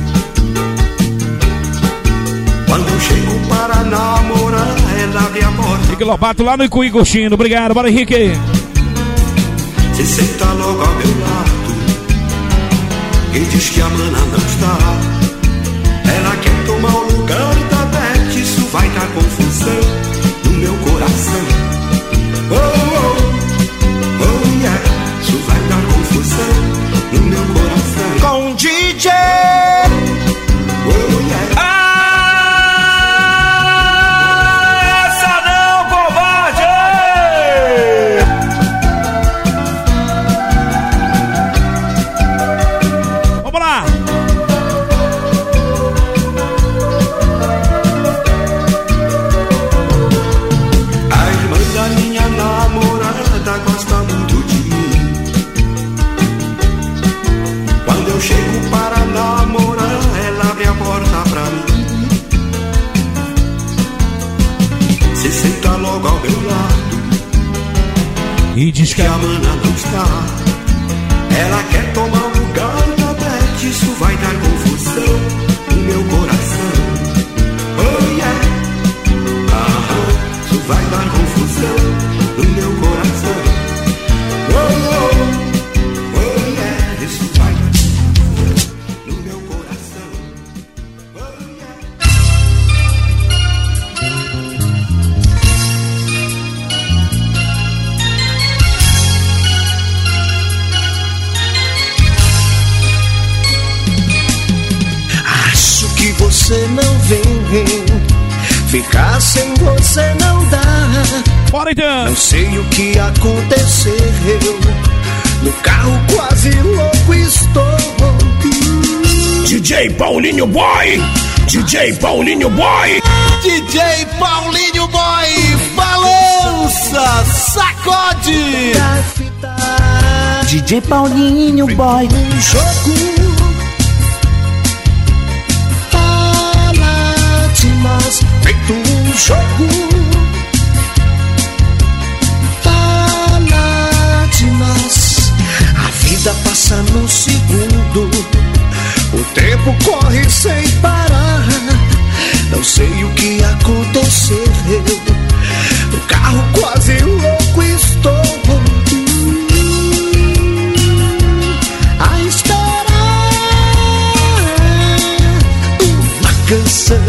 Quando eu chego para namorar, ela abre a porta. Henrique Lobato lá no Icuí Coxino, obrigado, bora Henrique. Se senta logo ao meu lado e diz que a mana não está. Ela quer tomar o lugar da Beth. Isso vai dar confusão no meu coração. Oh, oh, oh yeah. Isso vai dar confusão no meu coração. Com D J oh yeah. Ah, essa não, covarde. Vamos lá. Gosta muito de mim. Quando eu chego para namorar, ela abre a porta pra mim. Se senta logo ao meu lado e diz que a mana não está. Ela quer tomar o lugar da Beth. Isso vai dar confusão no meu coração. Oh yeah. Ah, isso vai dar confusão no meu coração. Oh, oh, oh yeah. Isso vai dar confusão no meu coração. Oh yeah. Acho que você não vem. Ficar sem você não dá. Bora então. Não sei o que aconteceu. No carro quase louco estou. D J Paulinho Boy. D J Paulinho Boy. D J Paulinho Boy. Balança, sacode. D J Paulinho Boy. Um jogo. Mas feito um jogo. Paladinas. A vida passa num segundo. O tempo corre sem parar. Não sei o que aconteceu. O carro quase louco estou. A esperar uma canção.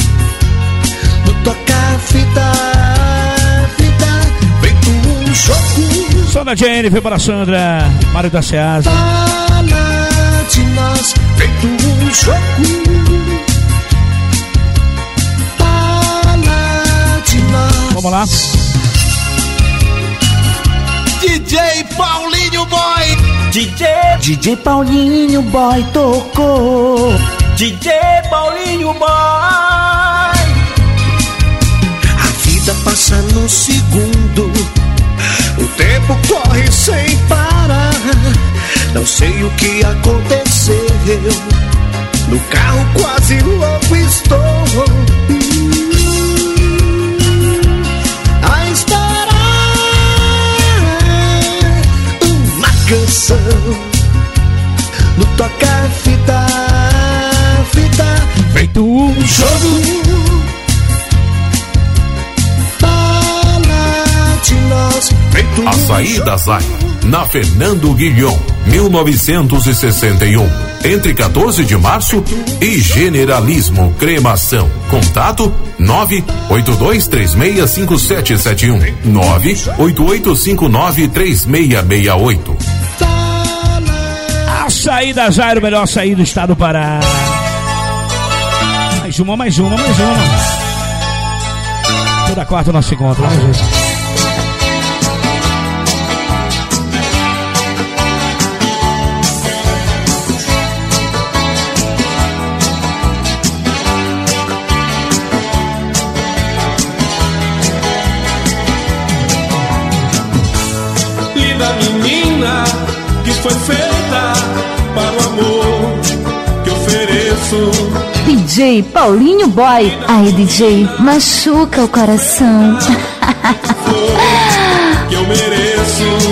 Toca fita, fita, feito um jogo. Só da Jennifer para a Sandra, Mário da Ceasa. Fala de nós, feito um jogo. Fala de nós. Vamos lá. D J Paulinho Boy. D J D J Paulinho Boy tocou. D J Paulinho Boy. A vida passa num segundo. O tempo corre sem parar. Não sei o que aconteceu. No carro quase louco estou. A esperar uma canção. No toca-fita, fita, feito um jogo. Açaí da Zay, na Fernando Guilhom, mil novecentos e sessenta e um, entre quatorze de março e Generalismo Cremação. Contato nove oito dois três seis cinco sete sete um, nove oito oito cinco nove três seis seis oito. Açaí da Zay, o melhor açaí do estado do Pará. Mais uma, mais uma, mais uma. Toda quarta nós se encontramos, né, gente? Menina que foi feita para o amor que ofereço. D J Paulinho Boy, aí D J, machuca o coração. Que eu mereço.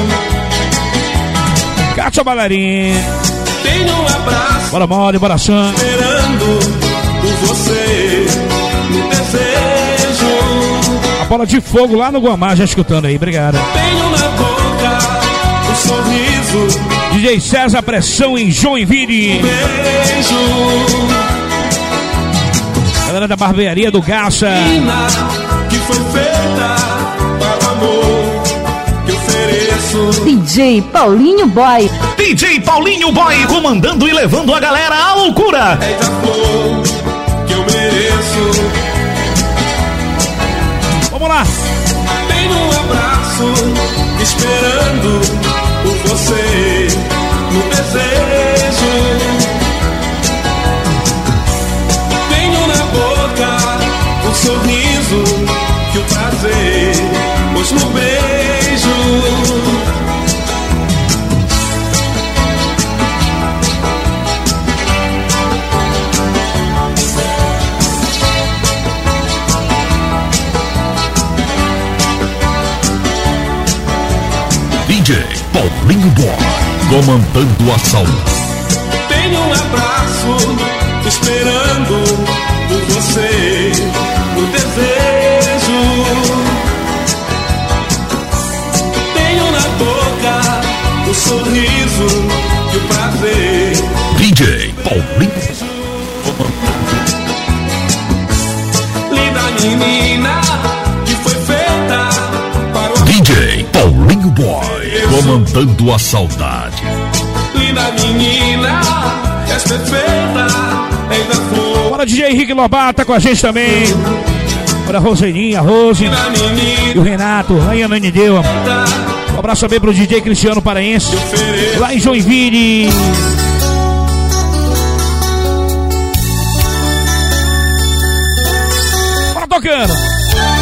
Cátia Bailarina. Tenho um abraço. Bora mole, bora chão. Esperando por você no desejo. A bola de fogo lá no Guamá, já escutando aí, obrigado. Tenho na boca um sorriso. D J César Pressão em Joinville. Um beijo. Galera da barbearia do Gaça. Que foi feita para o amor que ofereço. D J Paulinho Boy. D J Paulinho Boy comandando e levando a galera à loucura. É da flor que eu mereço. Vamos lá. Tenho um abraço esperando por você no desejo. Tenho na boca um sorriso que o prazer pôs no beijo. D J Paulinho Boy, comandando a saúde. Tenho um abraço esperando por você no desejo. Tenho na boca o sorriso que o prazer. D J Paulinho. Linda menina que foi feita para o D J Paulinho Boy, comandando a saudade. Linda menina, és perfeita, ainda for. Bora, D J Henrique Lobato com a gente também. Bora, Roseninha, Rose e o Renato, aí a Nani deu. Um abraço também pro D J Cristiano Paraense, lá em Joinville. Bora tocando.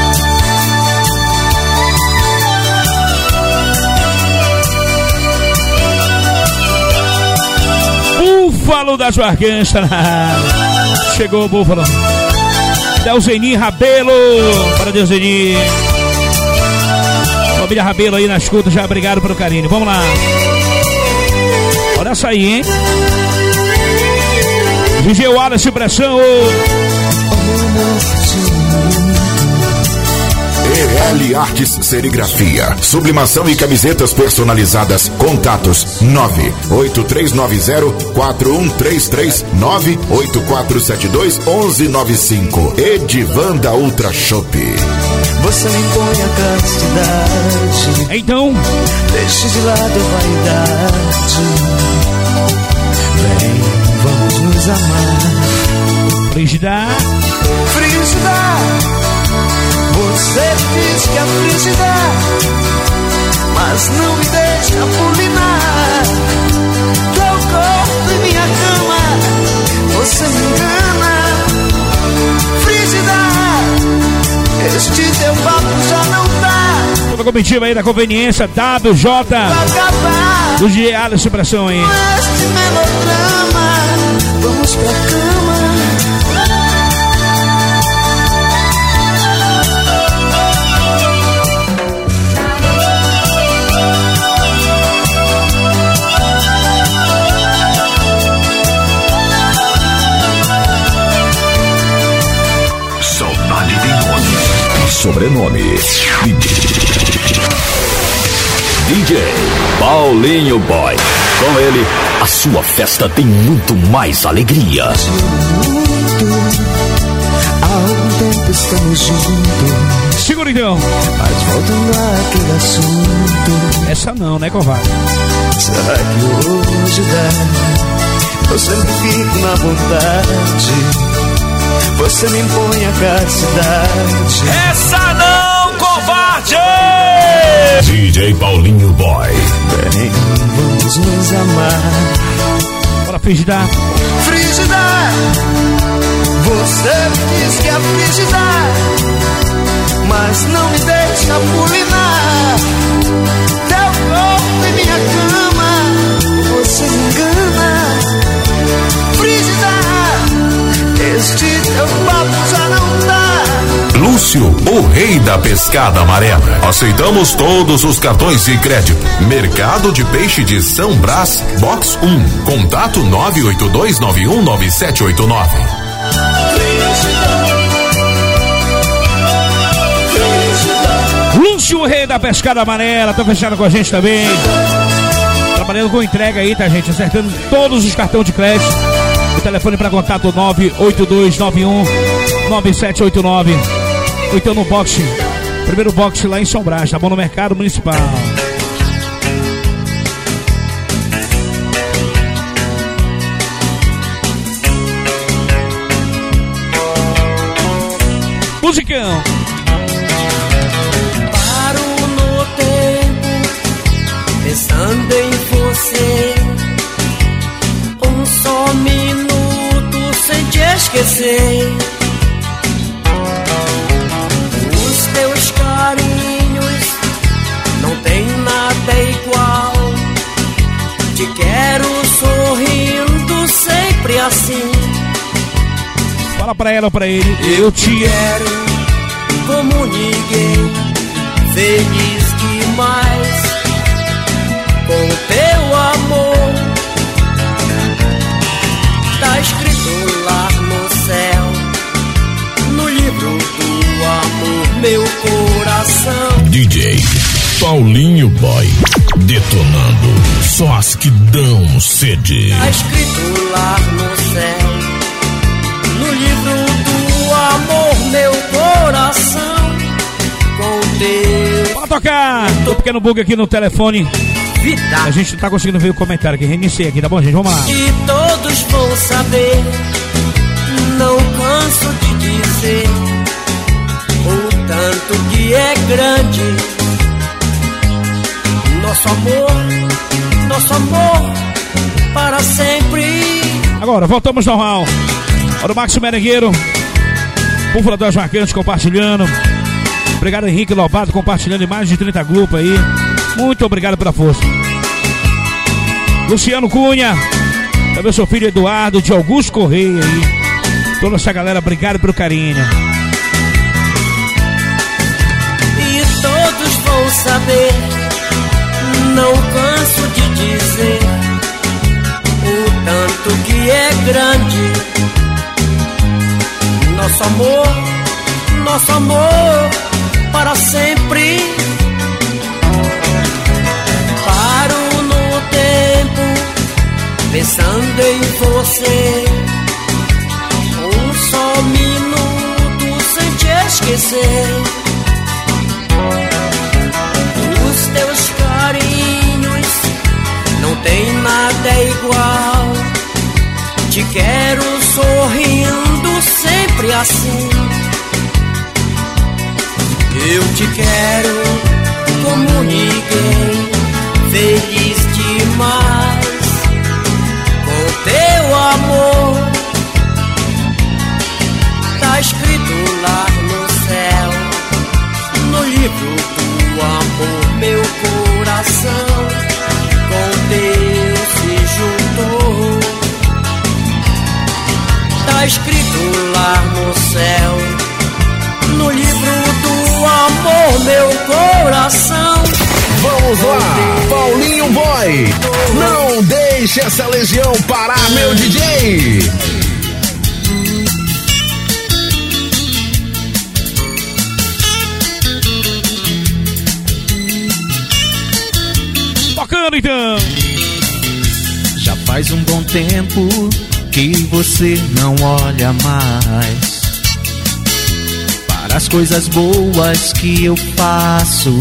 Búfalo das Barganças. Chegou o Búfalo. Delzeni Rabelo. Para Delzeni. Família Rabelo aí na escuta. Já obrigado pelo carinho. Vamos lá. Olha essa aí, hein? D J Wallace Pressão. E L Artes Serigrafia, sublimação e camisetas personalizadas. Contatos nove oito três nove zero quatro um três três, nove oito quatro sete dois um um nove cinco. Edivanda Ultra Shop. Você impõe a castidade, então deixe de lado a vaidade. Vem, vamos nos amar. Frígida. Frígida. Você diz que é frígida, mas não me deixa fulminar teu corpo em minha cama. Você me engana, frígida. Este teu papo já não dá. Aquela comitiva aí da conveniência, W J, do D J Alisson Pressão aí. Este melodrama, vamos pra cama. Saudade tem nome e sobrenome. D J Paulinho Boy. Com ele, a sua festa tem muito mais alegria. Há algum tempo estamos juntos. Segura então. Mas voltando àquele assunto. Essa não, né, covarde? Será que hoje dá? Eu sempre fico na vontade. Você me impõe a castidade. Essa não, covarde! D J Paulinho Boy. Bem, vamos nos amar. Bora, Frígida. Frígida, você diz que é frígida, mas não me deixa pulinar. Teu corpo em minha cama, você me engana. Frígida, este teu papo já não dá. Lúcio, o rei da pescada amarela. Aceitamos todos os cartões de crédito. Mercado de Peixe de São Brás, Box um. Contato nove oito dois nove um nove sete oito nove. Lúcio, o rei da pescada amarela, tá fechado com a gente também. Trabalhando com entrega aí, tá, gente? Acertando todos os cartões de crédito. O telefone para contato nove oito dois nove um nove sete oito nove. Ou então no boxe, primeiro boxe lá em São Brás, tá bom? No Mercado Municipal. Musicão. Paro no tempo, pensando em você. Um só minuto sem te esquecer. Os teus carinhos não tem nada igual. Te quero sorrindo sempre assim. Fala pra ela ou pra ele. Eu te quero como ninguém, feliz demais com teu amor. Tá escrito lá no céu, no livro do amor, meu coração. D J Paulinho Boy, detonando só as que dão sede. Tá escrito lá no céu, no livro do amor, meu coração. Com teu. Bora tocar! Tô pequeno bug aqui no telefone. Vida. A gente não tá conseguindo ver o comentário aqui. Reiniciei aqui, tá bom, gente? Vamos lá. E todos vão saber, não canso de dizer o tanto que é grande nosso amor, nosso amor para sempre. Agora, voltamos ao normal. Olha o Maxo Merengueiro, Búfala das Marcantes compartilhando. Obrigado, Henrique Lobato, compartilhando em mais de trinta grupos aí. Muito obrigado pela força. Luciano Cunha, também seu filho Eduardo, de Augusto Correia aí. Toda essa galera, obrigado pelo carinho. E todos vão saber, não canso de dizer o tanto que é grande nosso amor, nosso amor para sempre. Paro no tempo, pensando em você. Um só minuto sem te esquecer. Os teus carinhos não tem nada igual. Te quero sorrindo sempre assim. Eu te quero como ninguém, feliz demais com teu amor. Tá escrito lá no céu, no livro do amor, meu coração com Deus se juntou. Tá escrito lá no céu, no livro do amor, meu coração. Vamos lá, Paulinho Boy, não deixe essa legião parar, meu D J. Tocando então. Já faz um bom tempo que você não olha mais para as coisas boas que eu faço.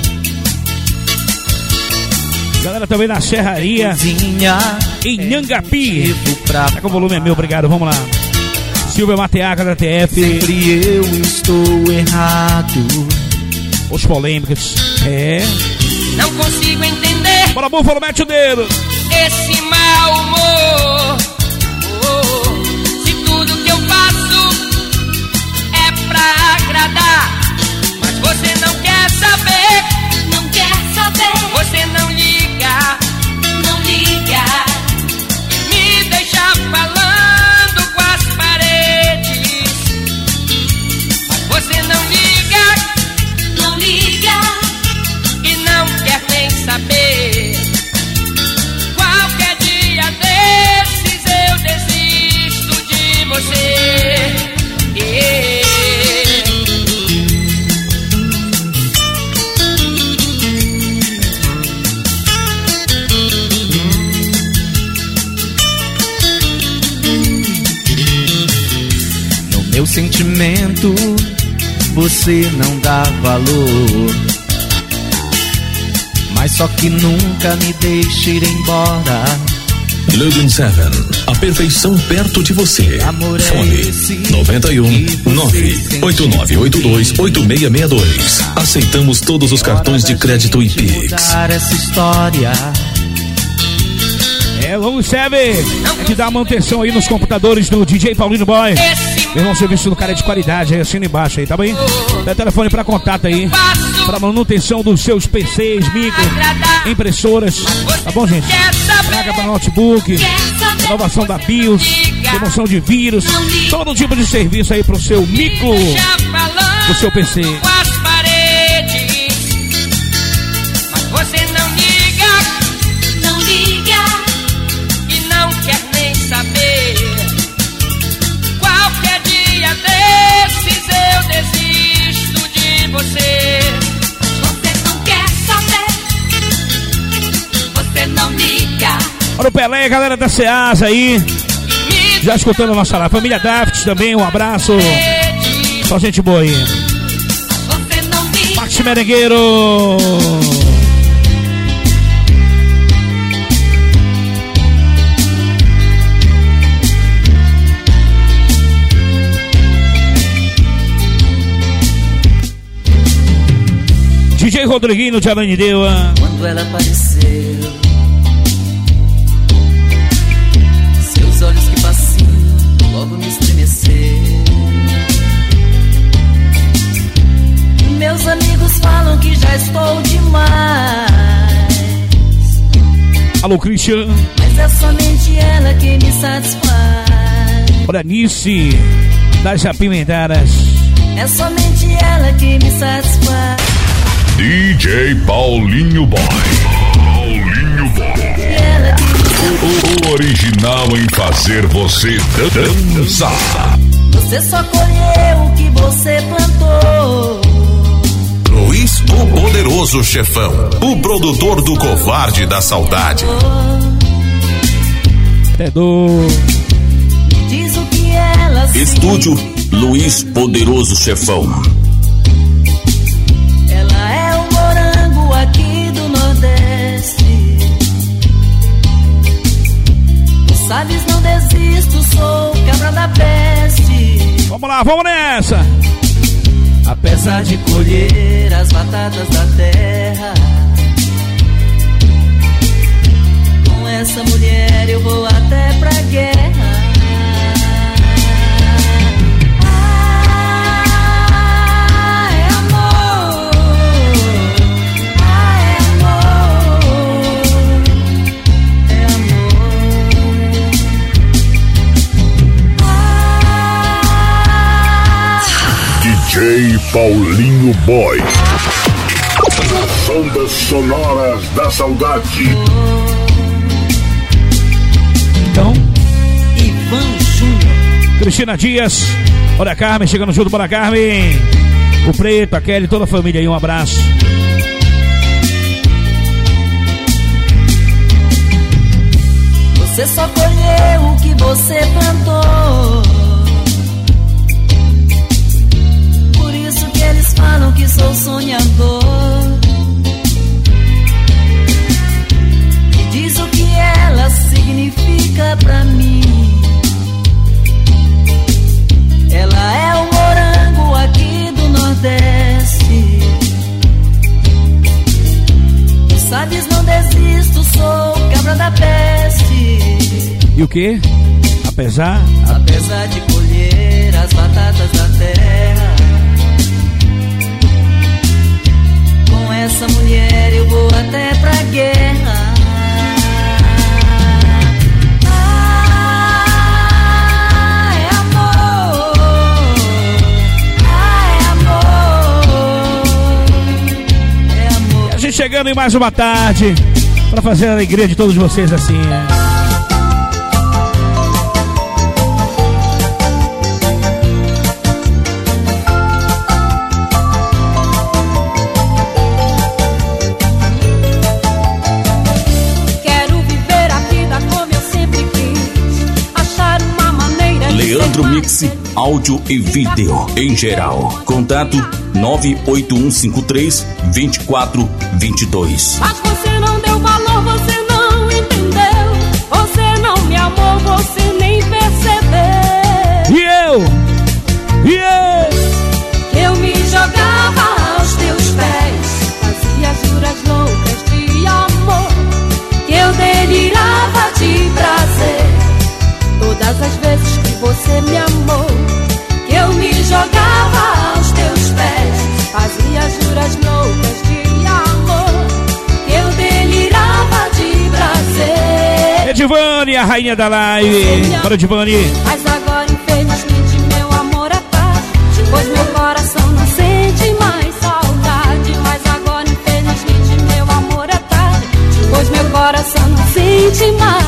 Galera também na Serraria em Nhangapi. Tá com o volume é meu, obrigado, vamos lá. Silvia Mateaca da T F. Sempre eu estou errado. Os polêmicos. É. Não consigo entender. Bora, Búfalo, mete o dedo. Esse mau humor. Oh, se tudo que eu faço é pra agradar, mas você não quer saber. Não quer saber. Você não liga. Não liga. Me deixa falando com as paredes, mas você não liga. Não liga. E não quer nem saber. Qualquer dia desses eu desisto de você. Yeah. No meu sentimento você não dá valor, mas só que nunca me deixe ir embora. Logan Seven, a perfeição perto de você. Fone noventa e um, nove oito nove oito dois, oito seis seis dois. Aceitamos todos os cartões de crédito e Pix. Essa história. É, vamos, Seve. É que dá manutenção aí nos computadores do D J Paulinho Boy. Meu irmão, serviço do cara é de qualidade, aí assina embaixo aí, tá bem? Dá telefone pra contato aí, pra manutenção dos seus P Cs, micro, impressoras, tá bom, gente? Traga pra notebook, renovação da BIOS, remoção de vírus, todo tipo de serviço aí pro seu micro, do seu P C. Você não liga, não liga, e não quer nem saber. Qualquer dia desses eu desisto de você. Você não quer saber, você não liga. Olha o Pelé, galera da Ceasa aí, já escutando a nossa lá. Família Daft também, um abraço. Só gente boa aí. Max Merengueiro. D J Rodriguinho de Ananindeua. Quando ela apareceu, seus olhos que fascinam logo me estremeceram. Meus amigos falam que já estou demais, alô, Christian. mas é somente ela que me satisfaz. Olha, Nice das Apimentadas. É somente ela que me satisfaz. D J Paulinho Boy. Paulinho Boy. O, o original em fazer você dançar. Você só colheu o que você plantou. Luiz, o poderoso chefão, o produtor do Covarde da Saudade. É do Diz o que ela Estúdio Luiz Poderoso Chefão. Ela é o morango aqui do Nordeste. Tu sabes, não desisto, sou cabra da peste. Vamos lá, vamos nessa. Apesar de colher as batatas da terra, com essa mulher eu vou até pra guerra. Ai, amor, Paulinho Boy. Ondas sonoras da saudade. Então, Ivan Júnior. Cristina Dias, Bora Carmen, chegando junto, Bora Carmen. O Preto, a Kelly, toda a família aí, um abraço. Você só colheu o que você plantou. Por isso que eles falam que sou sonhador. Me diz o que ela significa pra mim. Ela é o morango aqui do Nordeste. Tu sabes, não desisto, sou cabra da peste. E o que? Apesar? Apesar de colher as batatas da terra, com essa mulher eu vou até pra guerra. Ah, é amor. Ah, é amor. É amor. A gente chegando em mais uma tarde pra fazer a alegria de todos vocês assim. Leandro Mix, áudio e vídeo em geral. Contato nove oito um cinco três, dois quatro dois dois. Mas você não deu valor, você não entendeu. Você não me amou, você nem percebeu. E eu? E eu? Eu me jogava aos teus pés, fazia juras loucas de amor, que eu delirava de prazer. Todas as vezes que você me amou, que eu me jogava aos teus pés, fazia juras loucas de amor, que eu delirava de prazer. Edivane, a rainha da live. Para Edivane. Mas agora infelizmente meu amor é tarde, pois meu coração não sente mais saudade. Mas agora infelizmente meu amor é tarde, pois meu coração não sente mais.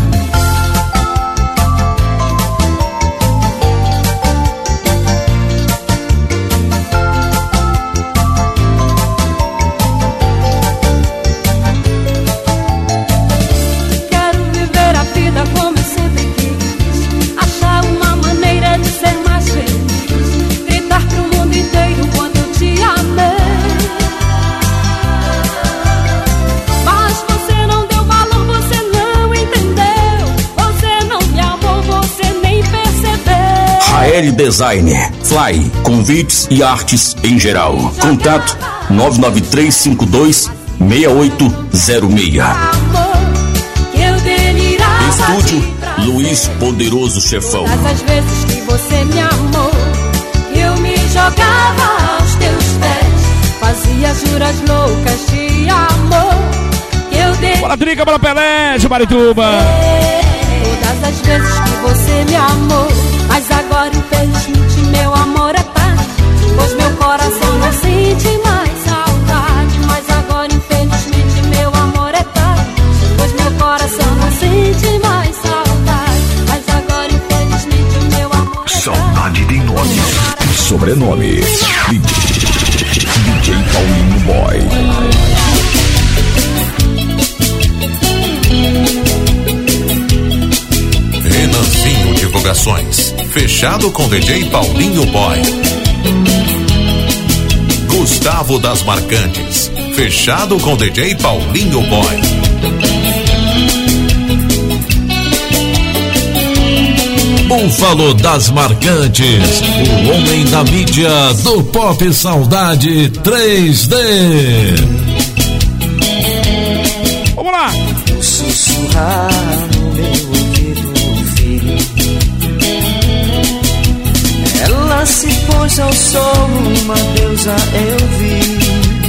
L Design, Fly, convites e artes em geral. Contato nove nove três cinco dois, seis oito zero seis. Estúdio Luiz Poderoso Chefão. Todas as vezes que você me amou, eu me jogava aos teus pés, fazia juras loucas de amor, eu dei. Bora Drica, bora Pelé, de Marituba. Todas as vezes que você me amou, mas agora infelizmente meu amor é tarde, pois meu coração não sente mais saudade. Mas agora infelizmente meu amor é tarde, pois meu coração não sente mais saudade. Mas agora infelizmente meu amor é tarde. Saudade tem nome e sobrenome. D J Paulinho Boy. Renancinho Divulgações, fechado com D J Paulinho Boy. Gustavo das Marcantes, fechado com D J Paulinho Boy. Búfalo das Marcantes, o homem da mídia do Pop Saudade três D. Vamos lá! Sussurrar no meu ouvido, filho. Ela se pôs ao sol, uma deusa eu vi.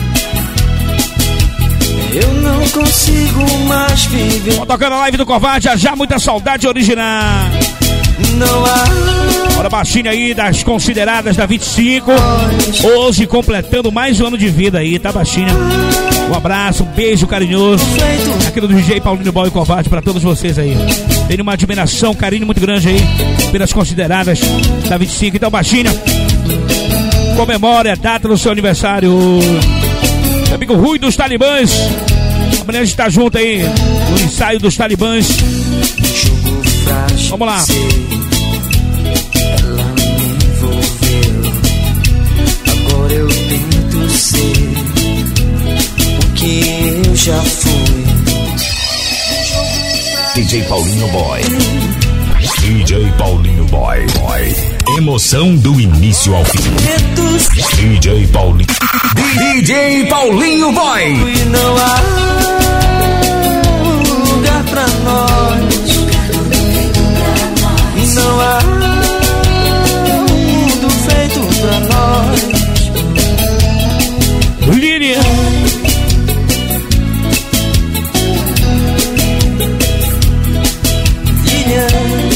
Eu não consigo mais viver. Vou tocando a live do Covarde, já muita saudade original. Não há. Olha a baixinha aí das consideradas da vinte e cinco. Hoje completando mais um ano de vida aí, tá, baixinha? Um abraço, um beijo carinhoso aqui do D J Paulinho Boy Covarde pra todos vocês aí. Tenho uma admiração, um carinho muito grande aí pelas consideradas da vinte e cinco. Então, baixinha, comemore a data do seu aniversário. Meu amigo Rui dos Talibãs. Amanhã a gente tá junto aí no ensaio dos Talibãs. Vamos lá. Ela me envolveu. Agora eu tento ser o que eu já fui. D J Paulinho Boy. D J Paulinho Boy. Boy. Emoção do início ao fim. D J Paulinho. D J Paulinho Boy. E não há lugar pra nós. Não há mundo feito pra nós. Líria. Líria.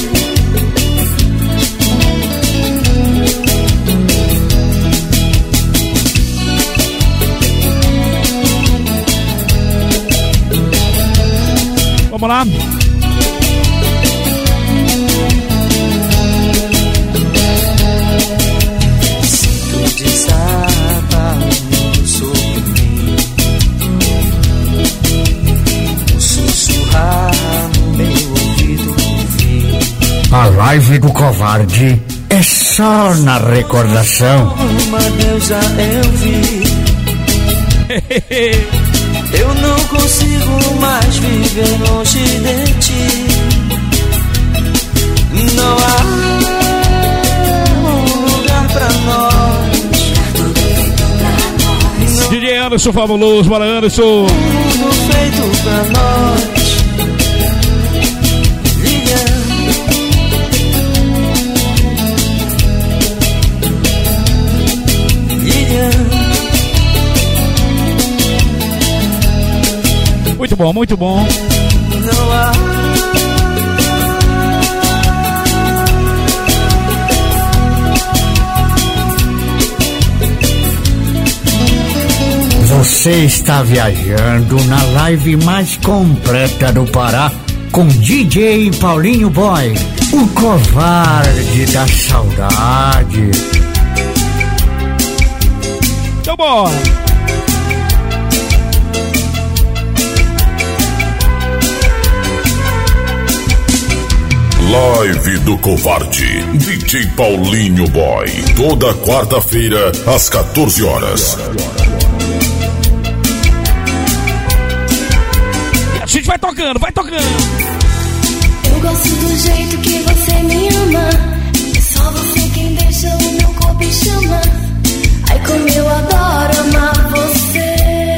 Vamos lá. A live do covarde é só na recordação. Uma deusa eu vi. Eu não consigo mais viver longe de ti. Não há um lugar pra nós. D J Anderson fabuloso, bora Anderson. Tudo feito pra nós. Muito bom, muito bom. Não há. Você está viajando na live mais completa do Pará com D J Paulinho Boy, o covarde da saudade. Então bora. Live do Covarde, D J Paulinho Boy, toda quarta-feira às quatorze horas. A gente vai tocando, vai tocando. Eu gosto do jeito que você me ama. É só você quem deixa o meu corpo e chama. Ai, como eu adoro amar você.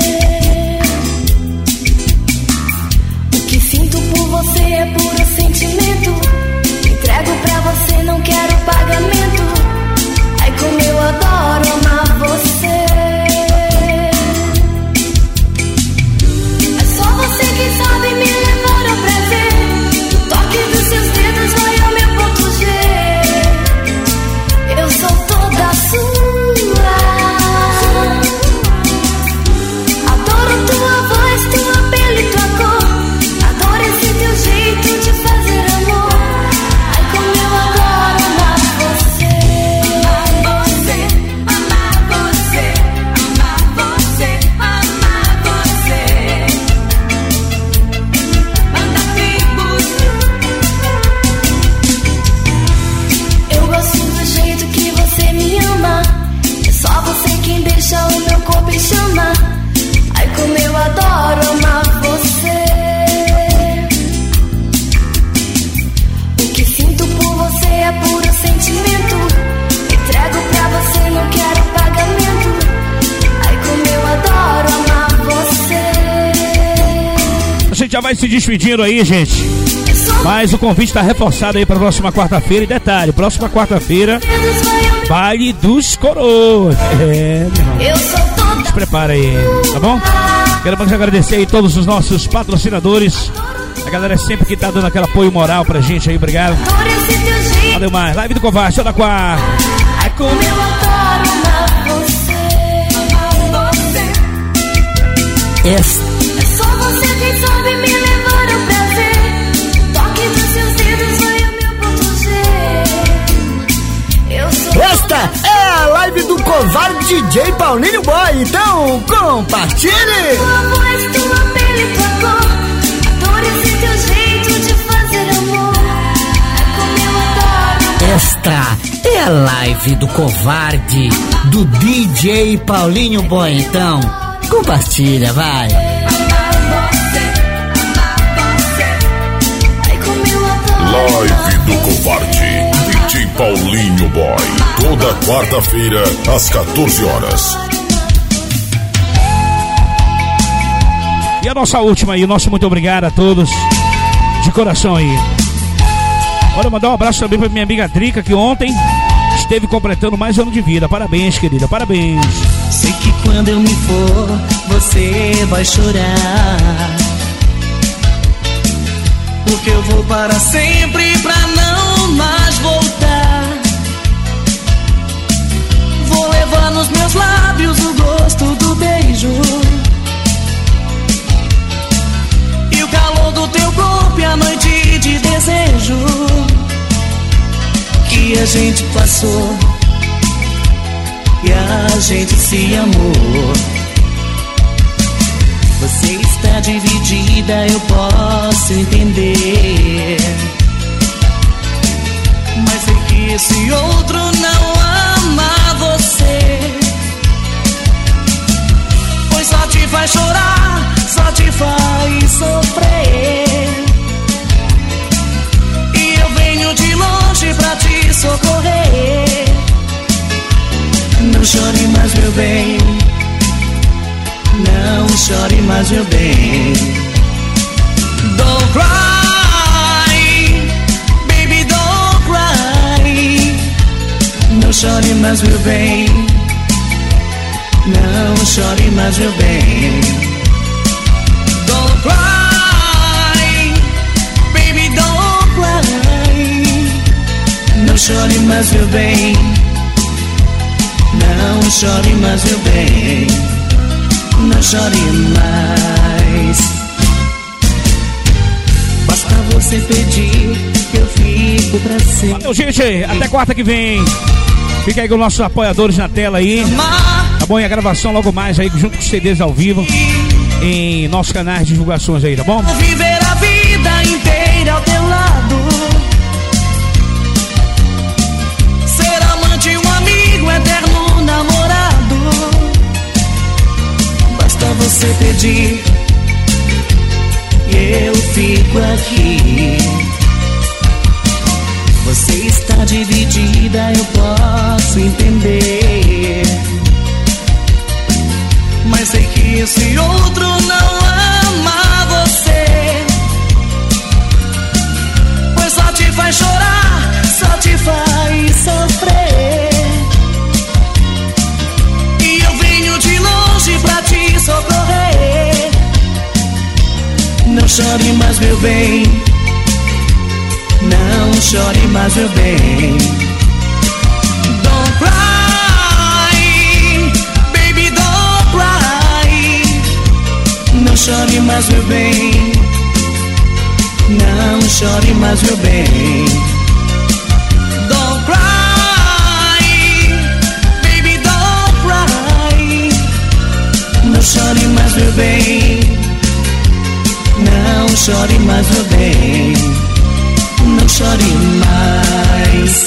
O que sinto por você é puro sentimento. Entrego pra você, não quero pagamento. Ai, como eu adoro amar você. É só você que sabe me levar ao prazer. O toque dos seus dedos vai ao meu ponto G. Eu sou toda sua. Adoro tua voz, tua pele e tua cor. Adoro esse teu jeito de fazer amor. Ai, como eu adoro amar você. Amar você, amar você, amar você, amar você. Manda tribos. Eu gosto do jeito que você me ama. É só você quem deixa o meu corpo em chama. Ai, como eu adoro amar você. O que sinto por você é puro sentimento. Entrego pra você, não quero pagamento. Ai, como eu adoro amar você. A gente já vai se despedindo aí, gente. Mas o convite está reforçado aí para a próxima quarta-feira. E detalhe, próxima quarta-feira, baile dos coroas. É, meu irmão. Se prepara aí, tá bom? Quero mais agradecer aí todos os nossos patrocinadores A galera sempre que tá dando aquele apoio moral pra gente aí, obrigado. Valeu mais. Live do Covarde, toda quarta. Ai, como eu adoro amar você, você. Esta. É só você quem sabe me levar ao prazer. Toque dos seus dedos foi o meu ponto G. Eu sou. Esta é a live do Covarde D J Paulinho Boy. Então compartilhe. Tua voz, tua pele, tua cor. Adoro esse teu jeito de fazer amor. Ai, como eu adoro. Esta é a live do Covarde do D J Paulinho Boy. Então compartilha, vai. Live do Covarde, D J Paulinho Boy, toda quarta-feira às quatorze horas. E a nossa última aí, o nosso muito obrigado a todos, de coração aí. Olha, mandar um abraço também pra minha amiga Drica, que ontem esteve completando mais um ano de vida. Parabéns, querida, parabéns. Sei que quando eu me for, você vai chorar, porque eu vou para sempre pra não mais voltar. Vou levar nos meus lábios o gosto do beijo e o calor do teu corpo e a noite de desejo que a gente passou e a gente se amou. Você está dividida, eu posso entender, mas sei que esse outro não ama você, pois só te faz chorar, só te faz sofrer. E eu venho de longe pra te socorrer. Não chore mais, meu bem, não chore mais, meu bem. Don't cry, baby, don't cry. Não chore mais, meu bem, não chore mais, meu bem. Don't cry, baby, don't cry. Não chore mais, meu bem, não chore mais, meu bem. Não chore mais. Basta você pedir que eu fico pra sempre. Valeu, gente, até quarta que vem. Fica aí com os nossos apoiadores na tela aí, tá bom? E a gravação logo mais aí, junto com os C Ds ao vivo em nossos canais de divulgações aí, tá bom? Vou viver a vida inteira ao teu lado, ser amante, um amigo, eterno namorado. Basta você pedir e eu fico aqui. Você está dividida, eu posso entender, mas sei que esse outro não ama você, pois só te faz chorar, só te faz sofrer. E eu venho de longe pra te socorrer. Não chore mais, meu bem, não chore mais, meu bem. Don't cry, baby, don't cry. Não chore mais, meu bem, não chore mais, meu bem. Don't cry, baby, don't cry. Não chore mais, meu bem, não chore mais, meu bem. Não chore mais.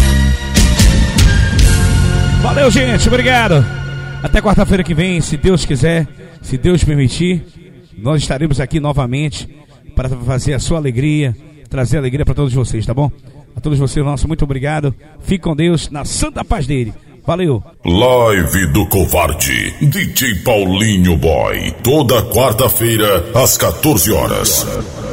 Valeu, gente, obrigado. Até quarta-feira que vem, se Deus quiser, se Deus permitir, nós estaremos aqui novamente para fazer a sua alegria, trazer alegria para todos vocês, tá bom? A todos vocês, nosso muito obrigado. Fique com Deus, na santa paz dele. Valeu. Live do Covarde, D J Paulinho Boy, toda quarta-feira às quatorze horas.